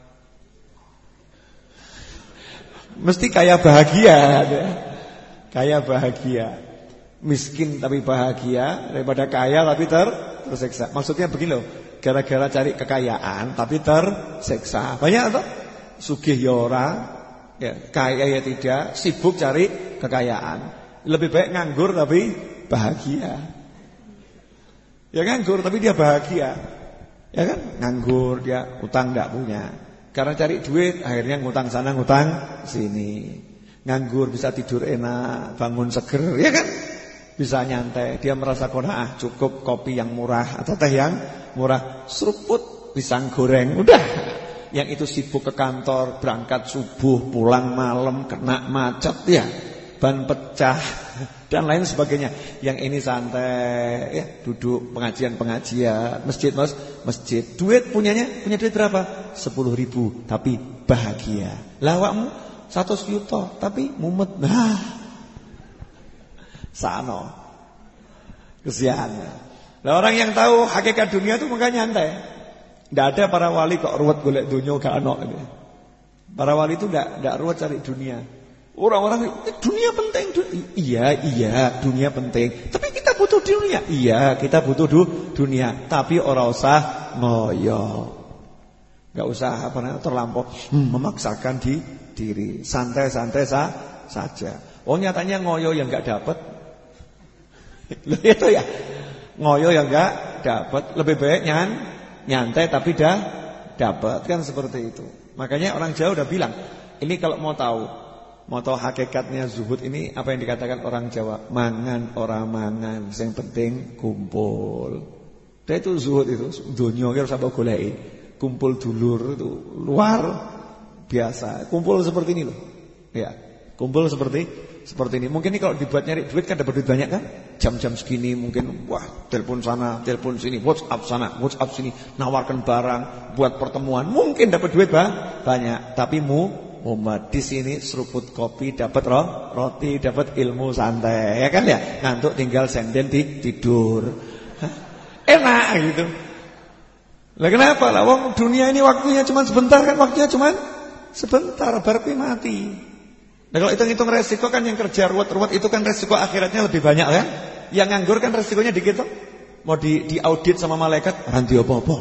Mesti kaya bahagia. Kaya bahagia. Miskin tapi bahagia daripada kaya tapi ter tersiksa. Maksudnya begini loh, gara-gara cari kekayaan tapi tersiksa. Banyak atau sugih ya ora, ya, kaya ya tidak, sibuk cari kekayaan. Lebih baik nganggur tapi bahagia. Ya nganggur tapi dia bahagia. Ya kan? Nganggur dia utang tidak punya. Karena cari duit akhirnya ngutang sana ngutang sini. Nganggur bisa tidur enak, bangun seger, ya kan? Bisa nyantai, dia merasa qanaah, cukup kopi yang murah atau teh yang murah, seruput pisang goreng, udah. Yang itu sibuk ke kantor, berangkat subuh, pulang malam, kena macet ya, ban pecah, dan lain sebagainya. Yang ini santai, ya, duduk pengajian-pengajian, masjid mas, masjid. Duit punyanya, punya duit berapa? sepuluh ribu, tapi bahagia. Lawakmu seratus juta, tapi mumet. Nah, sano, kesian. Nah, orang yang tahu hakikat dunia itu makanya nyantai. Tidak ada para wali kok ruwet golek dunia gak ono. Para wali itu tidak tidak ruwet cari dunia. Orang-orang dunia penting, dunia. Iya, iya, dunia penting. Tapi kita butuh dunia. Iya, kita butuh du, dunia. Tapi orang usah ngoyo. Enggak usah apa namanya terlampau hmm, memaksakan di diri. Santai-santai sa, saja. Oh nyatanya ngoyo yang enggak dapat. Loh itu ya. Ngoyo yang enggak dapat, lebih baik nyan, nyantai tapi dah dapat, kan seperti itu. Makanya orang Jawa udah bilang, ini kalau mau tahu Mau tahu hakikatnya zuhud ini apa yang dikatakan orang Jawa? Mangan orang mangan, yang penting kumpul. Dan itu zuhud itu, dunia harus apa goleki. Kumpul dulur itu luar biasa. Kumpul seperti ini loh. Ya, kumpul seperti seperti ini. Mungkin ini kalau dibuat nyari duit kan dapat duit banyak kan? Jam-jam segini mungkin wah, telepon sana, telepon sini, WhatsApp sana, WhatsApp sini, nawarkan barang buat pertemuan. Mungkin dapat duit bah, banyak, tapi mu umat di sini seruput kopi dapat roh, roti, dapat ilmu santai, ya kan ya? Ngantuk tinggal senden di tidur. Hah? Enak gitu. Lah kenapa? Lah wong dunia ini waktunya cuma sebentar kan, waktunya cuma sebentar baru mati. Nah kalau hitung-hitung resiko kan yang kerja ruwet-ruwet itu kan resiko akhiratnya lebih banyak kan? Yang nganggur kan resikonya dikit toh. Mau di diaudit sama malaikat, ranti apa-apa.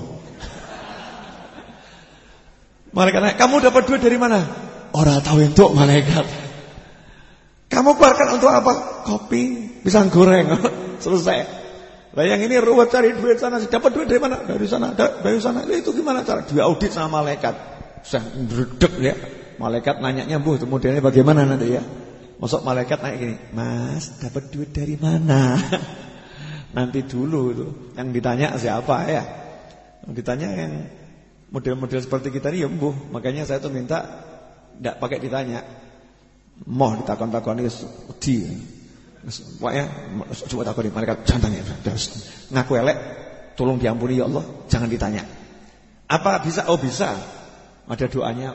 Malaikat nanya, kamu dapat duit dari mana? Orang tahu untuk malaikat. Kamu keluarkan untuk apa? Kopi, pisang goreng. Selesai. Lah yang ini ruwet cari duit sana, dapat duit dari mana? Dari sana, dari sana. Lah itu gimana cara? Diaudit sama malaikat. Sudah ndredeg ya. Malaikat nanyanya, "Bu, modelnya bagaimana nanti ya?" Masuk malaikat nanya gini, "Mas, dapat duit dari mana?" Nanti dulu itu. Yang ditanya siapa ya? Yang ditanya yang model-model seperti kita ini ya mbuh. Makanya saya tuh minta tidak pakai ditanya. Moh ditakon-takoni wedi. Pokoknya coba takoni malaikat jangan tanya. Ngaku elek, tolong diampuni ya Allah, jangan ditanya. Apa bisa? Oh bisa. Ada doanya.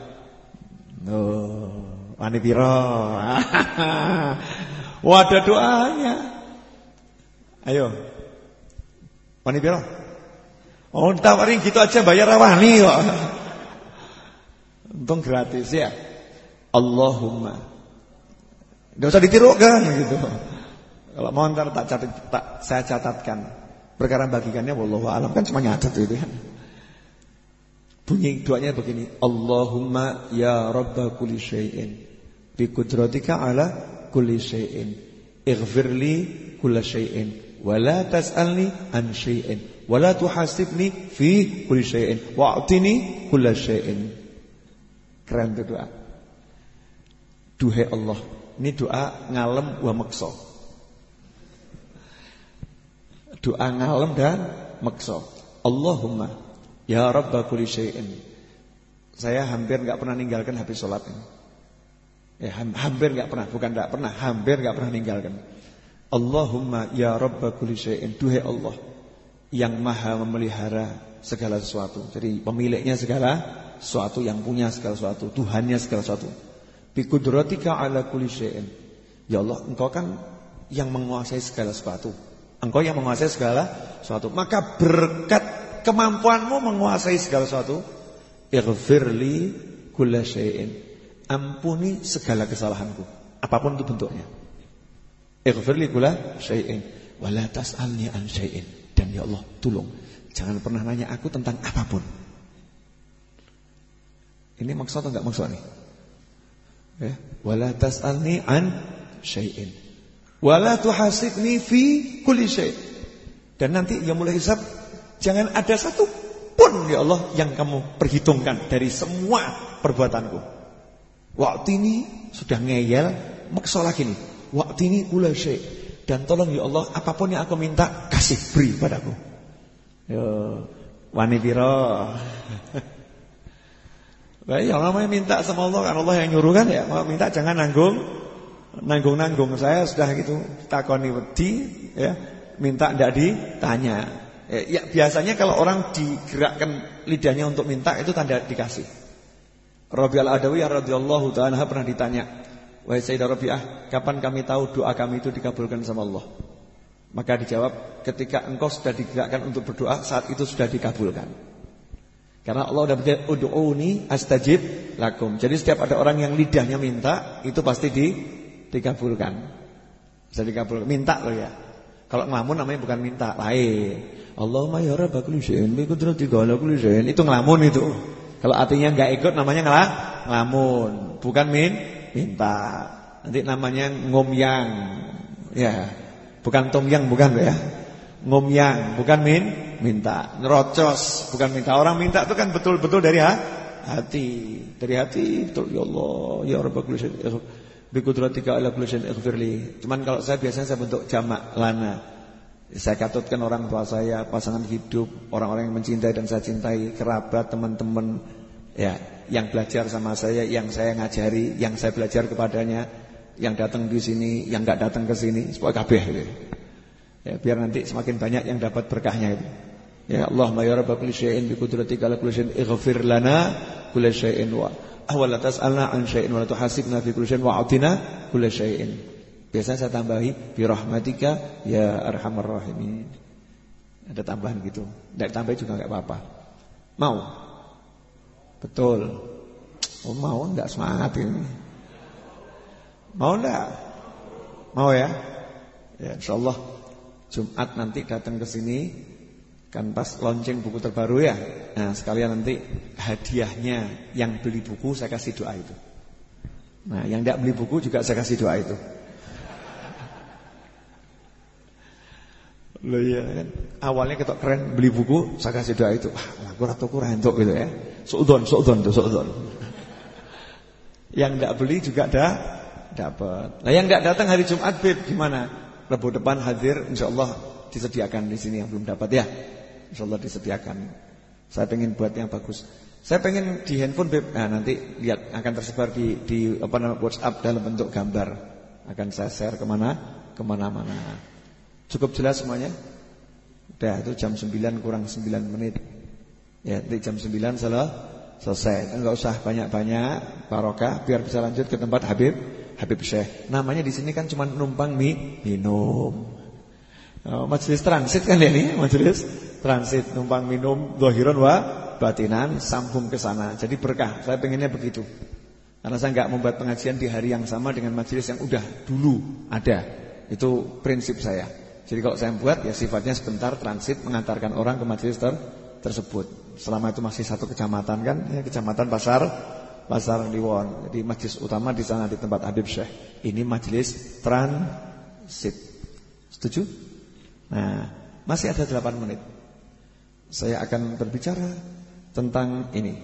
Oh, wani piro. Oh, ada doanya. Ayo. Wani piro? Oh, tawarin gitu aja bayar wani kok. Untung gratis ya. Allahumma. Enggak usah ditirukan gitu. Kalau mau ntar tak catat, tak saya catatkan. Perkara bagikannya wallahu alam kan cuma nyatet itu ya. Bunyi doanya begini, Allahumma ya rabba kulli syai'in bi qudratika ala kulli syai'in ighfirli kulla syai'in wa la tas'alni an syai'in wa la tuhasibni fi kulli syai'in wa'tini kulla syai'in. Keren itu doa. Duhai Allah, ini doa ngalem wa makso. Doa ngalem dan makso. Allahumma ya Rabba kulli syai'in. Saya hampir enggak pernah ninggalkan habis sholat ini. Ya, hampir enggak pernah, bukan enggak pernah, hampir enggak pernah ninggalkan. Allahumma ya Rabba kulli syai'in. Duhai Allah yang maha memelihara segala sesuatu. Jadi pemiliknya segala sesuatu, yang punya segala sesuatu, Tuhannya segala sesuatu. Bi qudratika ala kulli syai'in. Ya Allah, Engkau kan yang menguasai segala sesuatu. Engkau yang menguasai segala sesuatu. Maka berkat kemampuanmu menguasai segala sesuatu, ighfirli kulla syai'in. Ampuni segala kesalahanku, apapun itu bentuknya. Ighfirli kulla syai'in wa la tas'alni an syai'in. Dan ya Allah, tolong jangan pernah nanya aku tentang apapun. Ini maksud atau enggak maksud nih? Ya, wa la tas'alni an syai'in wa la tuhasibni fi kulli syai'. Dan nanti ya mulai hisab, jangan ada satu pun ya Allah yang kamu perhitungkan dari semua perbuatanku. Waktu ini sudah ngeyel, maksa lagi nih. Waktu ini kula syai'. Dan tolong ya Allah, apapun yang aku minta kasih beri padaku. Yo, wani piro. Lah ya namanya minta sama Allah kan, Allah yang nyuruh kan ya. Mau minta jangan nanggung nanggung-nanggung saya sudah gitu takoni wedi ya, minta ndak ditanya. Ya, ya biasanya kalau orang digerakkan lidahnya untuk minta itu tanda dikasih. Rabi'ah al-Adawiyah radhiyallahu ta'ala pernah ditanya, "Wahai Sayyidah Rabi'ah, kapan kami tahu doa kami itu dikabulkan sama Allah?" Maka dijawab, ketika engkau sudah digerakkan untuk berdoa, saat itu sudah dikabulkan. Karena Allah sudah berkata, "Ud'uni astajib lakum." Jadi setiap ada orang yang lidahnya minta, itu pasti di, dikabulkan. Bisa dikabulkan. Minta loh ya. Kalau ngelamun namanya bukan minta, lain. Allahumma ya rabb kulli syai'in bi qudratika ala kulli syai'in. Itu ngelamun itu. Kalau artinya enggak ikut namanya ngelah, ngelamun, bukan min minta. Nanti namanya ngomyang. Ya. Bukan tomyang, bukan ya. Ngomyang, bukan min minta. Nerocos, bukan minta. Orang minta itu kan betul-betul dari ha? hati. Dari hati, betul ya Allah, ya rabb kulli syai'in bi qudratika ala kulli syai'in ighfirli. Cuman kalau saya biasanya saya bentuk jamak lana. Saya katutkan orang tua saya, pasangan hidup, orang-orang yang mencintai dan saya cintai, kerabat, teman-teman ya, yang belajar sama saya, yang saya ngajari, yang saya belajar kepadanya, yang datang di sini, yang enggak datang ke sini, supaya kabeh gitu. Ya, biar nanti semakin banyak yang dapat berkahnya itu. Ya Allah, ya rabb kulli syai'in bi qudratika ala kulli syai'in ighfir lana kulli syai'in wa ahwala tas'alna an syai'in wa la tuhasibna fi kulli syai'in wa atina kulli syai'in. Biasanya saya tambahi bi rahmatika ya arhamar rahimin. Ada tambahan gitu. Enggak tambah juga enggak apa-apa. Mau? Betul. Oh, mau enggak semangat ini. Mau enggak? Mau ya? Ya insyaallah Jumat nanti datang ke sini kan pas launching buku terbaru ya. Nah, sekalian nanti hadiahnya yang beli buku saya kasih doa itu. Nah, yang enggak beli buku juga saya kasih doa itu. Loh iya kan. Awalnya ketok keren beli buku, saya kasih doa itu. Ah, aku ratu kurang entuk gitu ya. Suudzon, suudzon tuh, suudzon. Yang enggak beli juga ada dapat. Nah, yang enggak datang hari Jumat Bib gimana? Rabu depan hadir insyaallah disediakan di sini yang belum dapat ya. Insyaallah disediakan. Saya pengen buat yang bagus. Saya pengen di handphone Bib. Nah, nanti lihat akan tersebar di di apa namanya WhatsApp dalam bentuk gambar. Akan saya share kemana? Kemana-mana. Cukup jelas semuanya? Udah itu jam sembilan kurang sembilan menit. Ya, di jam sembilan salah selesai. Enggak usah banyak-banyak barokah biar bisa lanjut ke tempat Habib Habib Syekh. Namanya di sini kan cuma numpang mie minum. Oh, majelis transit kan ya ini, majelis transit numpang minum zahiran wa batinan sambung ke sana. Jadi berkah. Saya pengennya begitu. Karena saya enggak membuat pengajian di hari yang sama dengan majelis yang udah dulu ada. Itu prinsip saya. Jadi kalau saya buat ya sifatnya sebentar transit mengantarkan orang ke majelis ter tersebut. Selama itu masih satu kecamatan kan, ya, kecamatan Pasar Pasar Liwon. Jadi majelis utama di sana di tempat Habib Syekh. Ini majelis transit. Setuju? Nah, masih ada delapan menit. Saya akan berbicara tentang ini.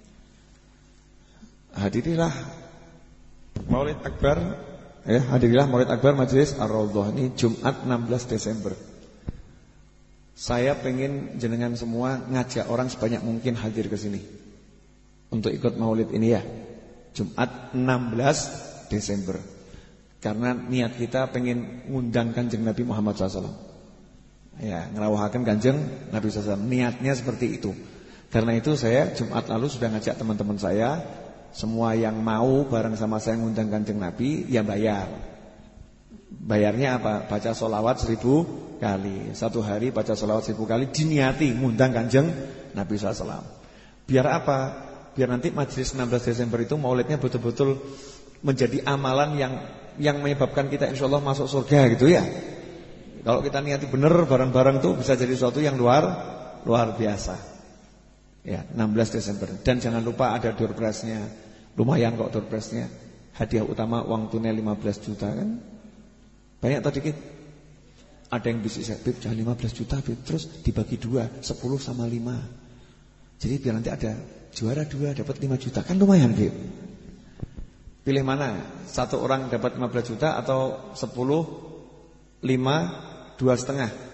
Hadirilah Maulid Akbar. Ya, hadirilah Maulid Akbar Majelis Ar-Raudhah ini Jumat enam belas Desember. Saya pengen jenengan semua ngajak orang sebanyak mungkin hadir ke sini untuk ikut Maulid ini ya. Jumat enam belas Desember. Karena niat kita pengen ngundang Kanjeng Nabi Muhammad shallallahu alaihi wasallam. Ya, ngerawuhaken Kanjeng Nabi shallallahu alaihi wasallam. Niatnya seperti itu. Karena itu saya Jumat lalu sudah ngajak teman-teman saya. Semua yang mau bareng sama saya ngundang Kanjeng Nabi, ya bayar. Bayarnya apa? Baca sholawat seribu kali. Satu hari baca sholawat seribu kali, diniati ngundang Kanjeng Nabi shallallahu alaihi wasallam. Biar apa? Biar nanti majelis enam belas Desember itu maulidnya betul-betul menjadi amalan yang yang menyebabkan kita insyaallah masuk surga gitu ya. Kalau kita niati benar bareng-bareng tuh bisa jadi sesuatu yang luar luar biasa. Ya, enam belas Desember. Dan jangan lupa ada door prize-nya. Lumayan kok door prize-nya. Hadiah utama uang tunai lima belas juta kan. Banyak atau dikit? Ada yang bisik saya, Bib, jangan lima belas juta, Bib. Terus dibagi dua, sepuluh sama lima. Jadi biar nanti ada juara dua dapat lima juta. Kan lumayan, Bib. Pilih mana? Satu orang dapat lima belas juta atau sepuluh, lima, dua setengah.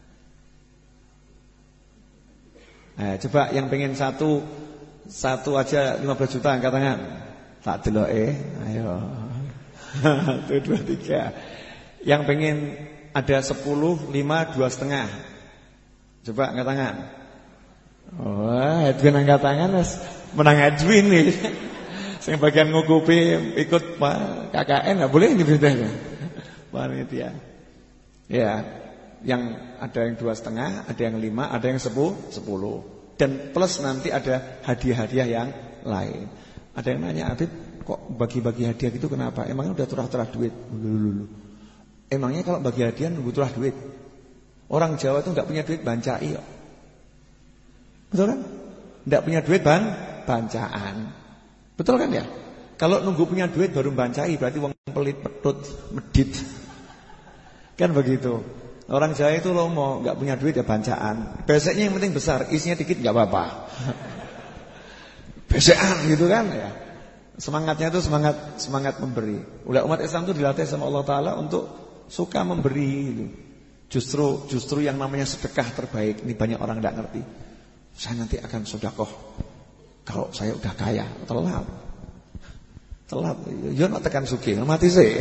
Nah, coba yang pengen satu Satu aja lima belas juta angkat tangan. Tak delok eh. Ayo. Satu, dua, tiga. Yang pengen ada sepuluh, lima, dua setengah. Coba angkat tangan. Wah, Edwin angkat tangan mas, menang Edwin nih. Yang bagian ngukupi ikut K K N nggak boleh ini beritanya. Panitia. Ya, yang ada yang dua setengah, ada yang lima, ada yang sepuluh, sepuluh. Dan plus nanti ada hadiah-hadiah yang lain. Ada yang nanya, Habib, kok bagi-bagi hadiah gitu kenapa? Emangnya udah turah-turah duit? Lulu. Emangnya kalau bagi hadiah nunggu turah duit? Orang Jawa itu nggak punya duit bancai kok. Betul kan? Nggak punya duit ban bancaan. Betul kan ya? Kalau nunggu punya duit baru bancai berarti wong pelit, petut, medit. Kan begitu. Orang Jawa itu loh mau nggak punya duit ya bancaan. Beseknya yang penting besar, isinya dikit nggak apa-apa. Besekan gitu kan ya. Semangatnya itu semangat semangat memberi. Udah umat Islam itu dilatih sama Allah Taala untuk suka memberi gitu. Justru justru yang namanya sedekah terbaik ini banyak orang tidak ngerti. Saya nanti akan sedekah kalau saya udah kaya. Telat. Telat. Yo nak tekan sugih, mati sih.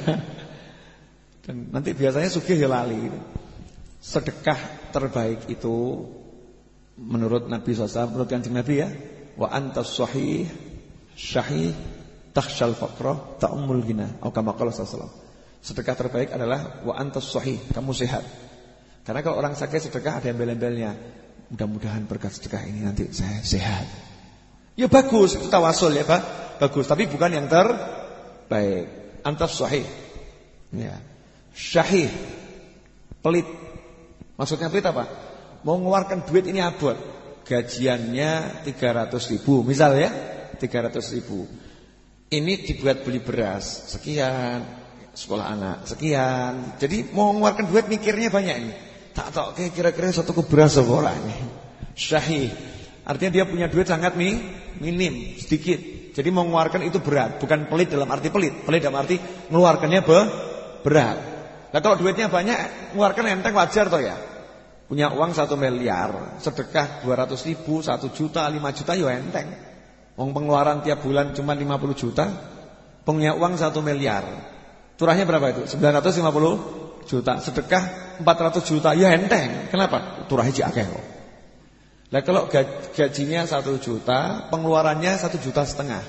Dan nanti biasanya sugih ya lali. Sedekah terbaik itu menurut Nabi shallallahu alaihi wasallam, menurut Kanjeng Nabi ya, wa antas sahih syahih takhshal faqra ta'ummul ghina atau kama qala sallallahu alaihi wasallam. Sedekah terbaik adalah wa antas sahih, kamu sehat. Karena kalau orang sakit sedekah ada embel-embelnya. Mudah-mudahan berkat sedekah ini nanti saya sehat. Ya bagus, itu tawasul ya Pak. Bagus, tapi bukan yang terbaik. Antas sahih. Ya. Syahih. Pelit. Maksudnya pelit apa? Mau mengeluarkan duit ini abot. Gajiannya tiga ratus ribu misal ya, tiga ratus ribu. Ini dibuat beli beras sekian, sekolah anak sekian. Jadi mau mengeluarkan duit mikirnya banyak ini. Tak tahu kira-kira satu ke beras sekolah ini. Syahih. Artinya dia punya duit sangat mi, minim, sedikit. Jadi mau mengeluarkan itu berat, bukan pelit dalam arti pelit. Pelit dalam arti mengeluarkannya be, berat. Nah kalau duitnya banyak, mengeluarkan enteng wajar toh ya. Punya uang satu miliar, sedekah dua ratus ribu, satu juta, lima juta ya enteng. Uang pengeluaran tiap bulan cuma lima puluh juta, punya uang satu miliar. Turahnya berapa itu? sembilan ratus lima puluh juta. Sedekah empat ratus juta, ya enteng. Kenapa? Turahnya akeh kok. Nah kalau gajinya satu juta, pengeluarannya satu juta setengah.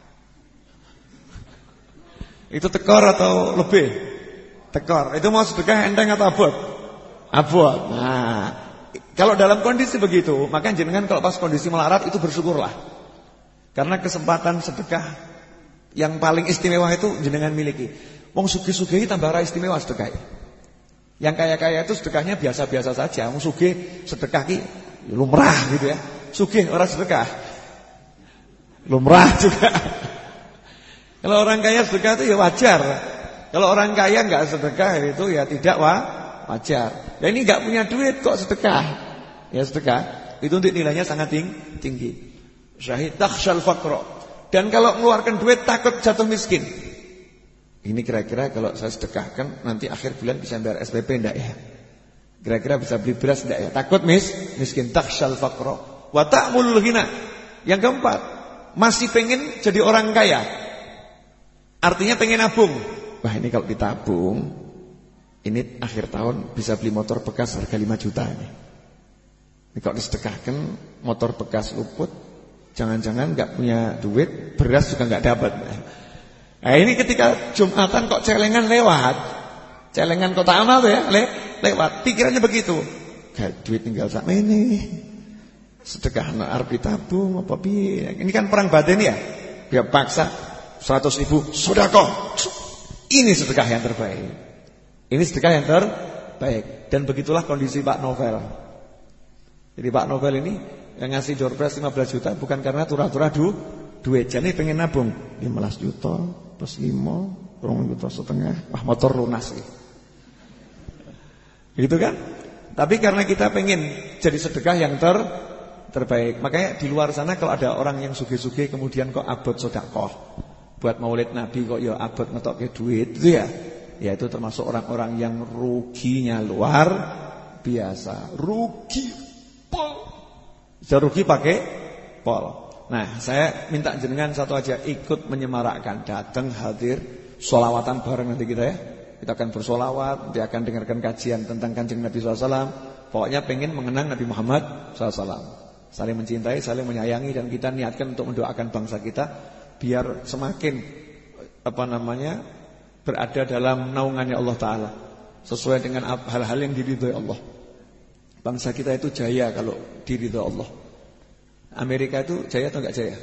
Itu tekor atau lebih? Tekor. Itu mau sedekah enteng atau abot? Abot. Nah, kalau dalam kondisi begitu, maka jenengan kalau pas kondisi melarat itu bersyukurlah. Karena kesempatan sedekah yang paling istimewa itu jenengan miliki. Wong sugih-sugih tambah ra istimewa sedekah. Yang kaya-kaya itu sedekahnya biasa-biasa saja. Wong sugih sedekah ki lumrah gitu ya. Sugih orang sedekah lumrah juga. Kalau orang kaya sedekah itu ya wajar. Kalau orang kaya enggak sedekah itu ya tidak wa wajar. Dan ini enggak punya duit kok sedekah. Ya sedekah itu untuk nilainya sangat tinggi. Syahid takhshal faqra. Dan kalau mengeluarkan duit takut jatuh miskin. Ini kira-kira kalau saya sedekahkan nanti akhir bulan bisa bayar S P P enggak ya? Kira-kira bisa beli beras enggak ya? Takut mis, miskin. Takhshal faqra wa ta'mul ghina. Yang keempat, masih pengen jadi orang kaya. Artinya pengen nabung. Wah, ini kalau ditabung, ini akhir tahun bisa beli motor bekas harga lima juta ini. Ini kalau disedekahkan motor bekas luput, jangan-jangan enggak punya duit, beras juga enggak dapat. Nah, ini ketika Jumatan kok celengan lewat. Celengan kota amal tuh ya, le, lewat. Pikirannya begitu. Gak duit tinggal sak ini. Sedekah nak arep ditabung apa piye? Ini kan perang batin ya. Dia paksa seratus ribu sedekah. Ini sedekah yang terbaik. Ini sedekah yang terbaik. Dan begitulah kondisi Pak Novel. Jadi Pak Novel ini yang ngasih door prize lima belas juta bukan karena turah-turah du, duit. Jadi pengen nabung lima belas juta plus lima, kurang juta setengah. Wah, motor lunas nih. Gitu kan? Tapi karena kita pengen jadi sedekah yang ter terbaik. Makanya di luar sana kalau ada orang yang sugih-sugih kemudian kok abot sedekah buat maulid Nabi kok ya abot ngetokke duit itu ya. Ya itu termasuk orang-orang yang ruginya luar biasa. Rugi pol. Bisa rugi pakai pol. Nah, saya minta jenengan satu aja ikut menyemarakkan, datang hadir sholawatan bareng nanti kita ya. Kita akan bersolawat, nanti akan dengarkan kajian tentang Kanjeng Nabi shallallahu alaihi wasallam. Pokoknya pengen mengenang Nabi Muhammad shallallahu alaihi wasallam. Saling mencintai, saling menyayangi, dan kita niatkan untuk mendoakan bangsa kita biar semakin apa namanya berada dalam naungannya Allah Ta'ala, sesuai dengan hal-hal yang diridhoi Allah. Bangsa kita itu jaya kalau diridhoi Allah. Amerika itu jaya atau enggak jaya?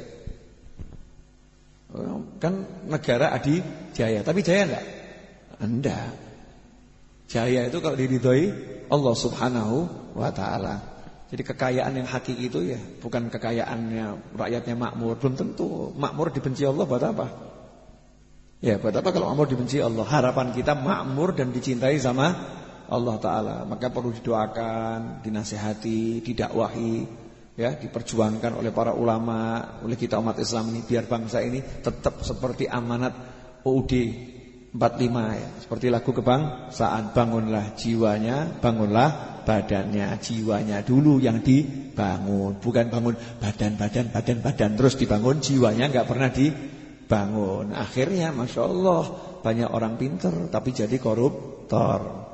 Kan negara adijaya, tapi jaya enggak? Enggak. Jaya itu kalau diridhoi Allah Subhanahu wa Ta'ala. Jadi kekayaan yang hakiki itu ya bukan kekayaannya rakyatnya makmur. Belum tentu makmur dibenci Allah buat apa? Ya buat apa kalau makmur dibenci Allah? Harapan kita makmur dan dicintai sama Allah Ta'ala. Maka perlu didoakan, dinasihati, didakwahi, ya, diperjuangkan oleh para ulama, oleh kita umat Islam ini, biar bangsa ini tetap seperti amanat U U D empat puluh lima ya. Seperti lagu kebangsaan, bangunlah jiwanya, bangunlah badannya. Jiwanya dulu yang dibangun, bukan bangun badan-badan badan-badan terus dibangun, jiwanya enggak pernah dibangun. Akhirnya Masya Allah banyak orang pinter tapi jadi koruptor.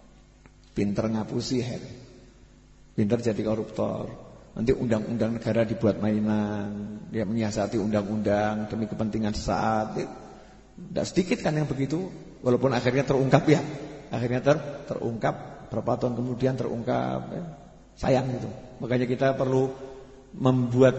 Pinter ngapusi her. Pinter jadi koruptor. Nanti undang-undang negara dibuat mainan, dia menyiasati undang-undang demi kepentingan sesaat. Tidak sedikit kan yang begitu, walaupun akhirnya terungkap ya. Akhirnya ter, terungkap, berapa tahun kemudian terungkap ya. Sayang gitu. Makanya kita perlu membuat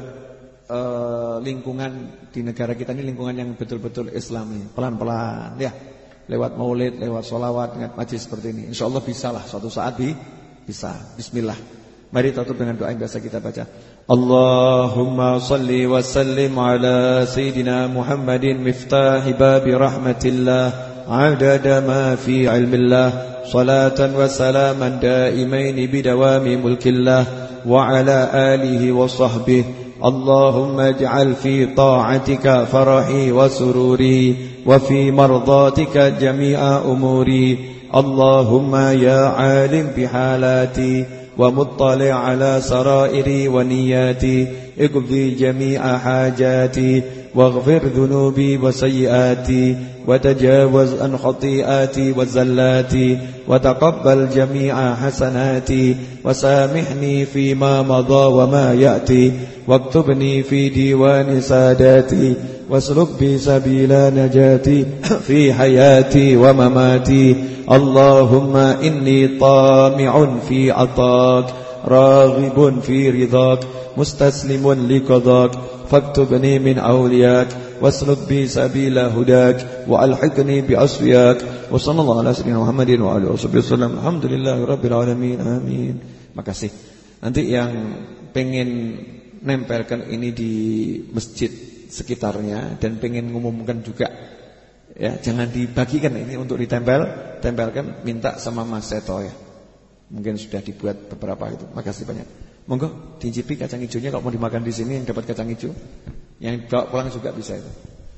uh, lingkungan di negara kita ini lingkungan yang betul-betul Islami. Pelan-pelan ya. Lewat maulid, lewat sholawat, lewat majlis seperti ini, insya Allah bisa lah suatu saat bi, bisa. Bismillah. Mari tutup dengan doa yang biasa kita baca. Allahumma salli wa sallim ala Sayyidina Muhammadin miftahi babi rahmatillah adada ma fi ilmillah salatan wa salaman daimaini bidawami mulkillah wa ala alihi wa sahbihi. Allahumma ij'al fi ta'atika farahi wa sururi wa fi mardatika jami'a umuri. Allahumma ya alim bihalati ومطلع على سرائري ونياتي اقضي جميع حاجاتي واغفر ذنوبي وسيئاتي وتجاوز عن خطيئاتي وزلاتي وتقبل جميع حسناتي وسامحني فيما مضى وما يأتي واكتبني في ديوان ساداتي واسلك بي سبيل نجاتي في حياتي ومماتي. اللهم إني طامع في عطاك راغب في رضاك مستسلم لقضاك فاكتبني من أولياك واسلك بي سبيل هداك وألحقني بأصفياك. وصلى الله على سيدنا محمد وعلى آله وسلم. Alhamdulillah Rabbil Alamin. Amin. Makasih. Nanti yang pengen nempelkan ini di masjid sekitarnya dan pengen ngumumkan juga, ya, jangan dibagikan ini untuk ditempel, tempelkan, minta sama Mas Seto ya. Mungkin sudah dibuat beberapa itu. Makasih banyak. Monggo diicipi kacang hijaunya kalau mau dimakan di sini, yang dapat kacang hijau. Yang bawa pulang juga bisa itu.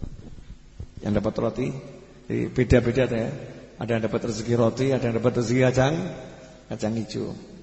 Yang dapat roti, beda-beda ya. Ada yang dapat rezeki roti, ada yang dapat rezeki kacang kacang hijau.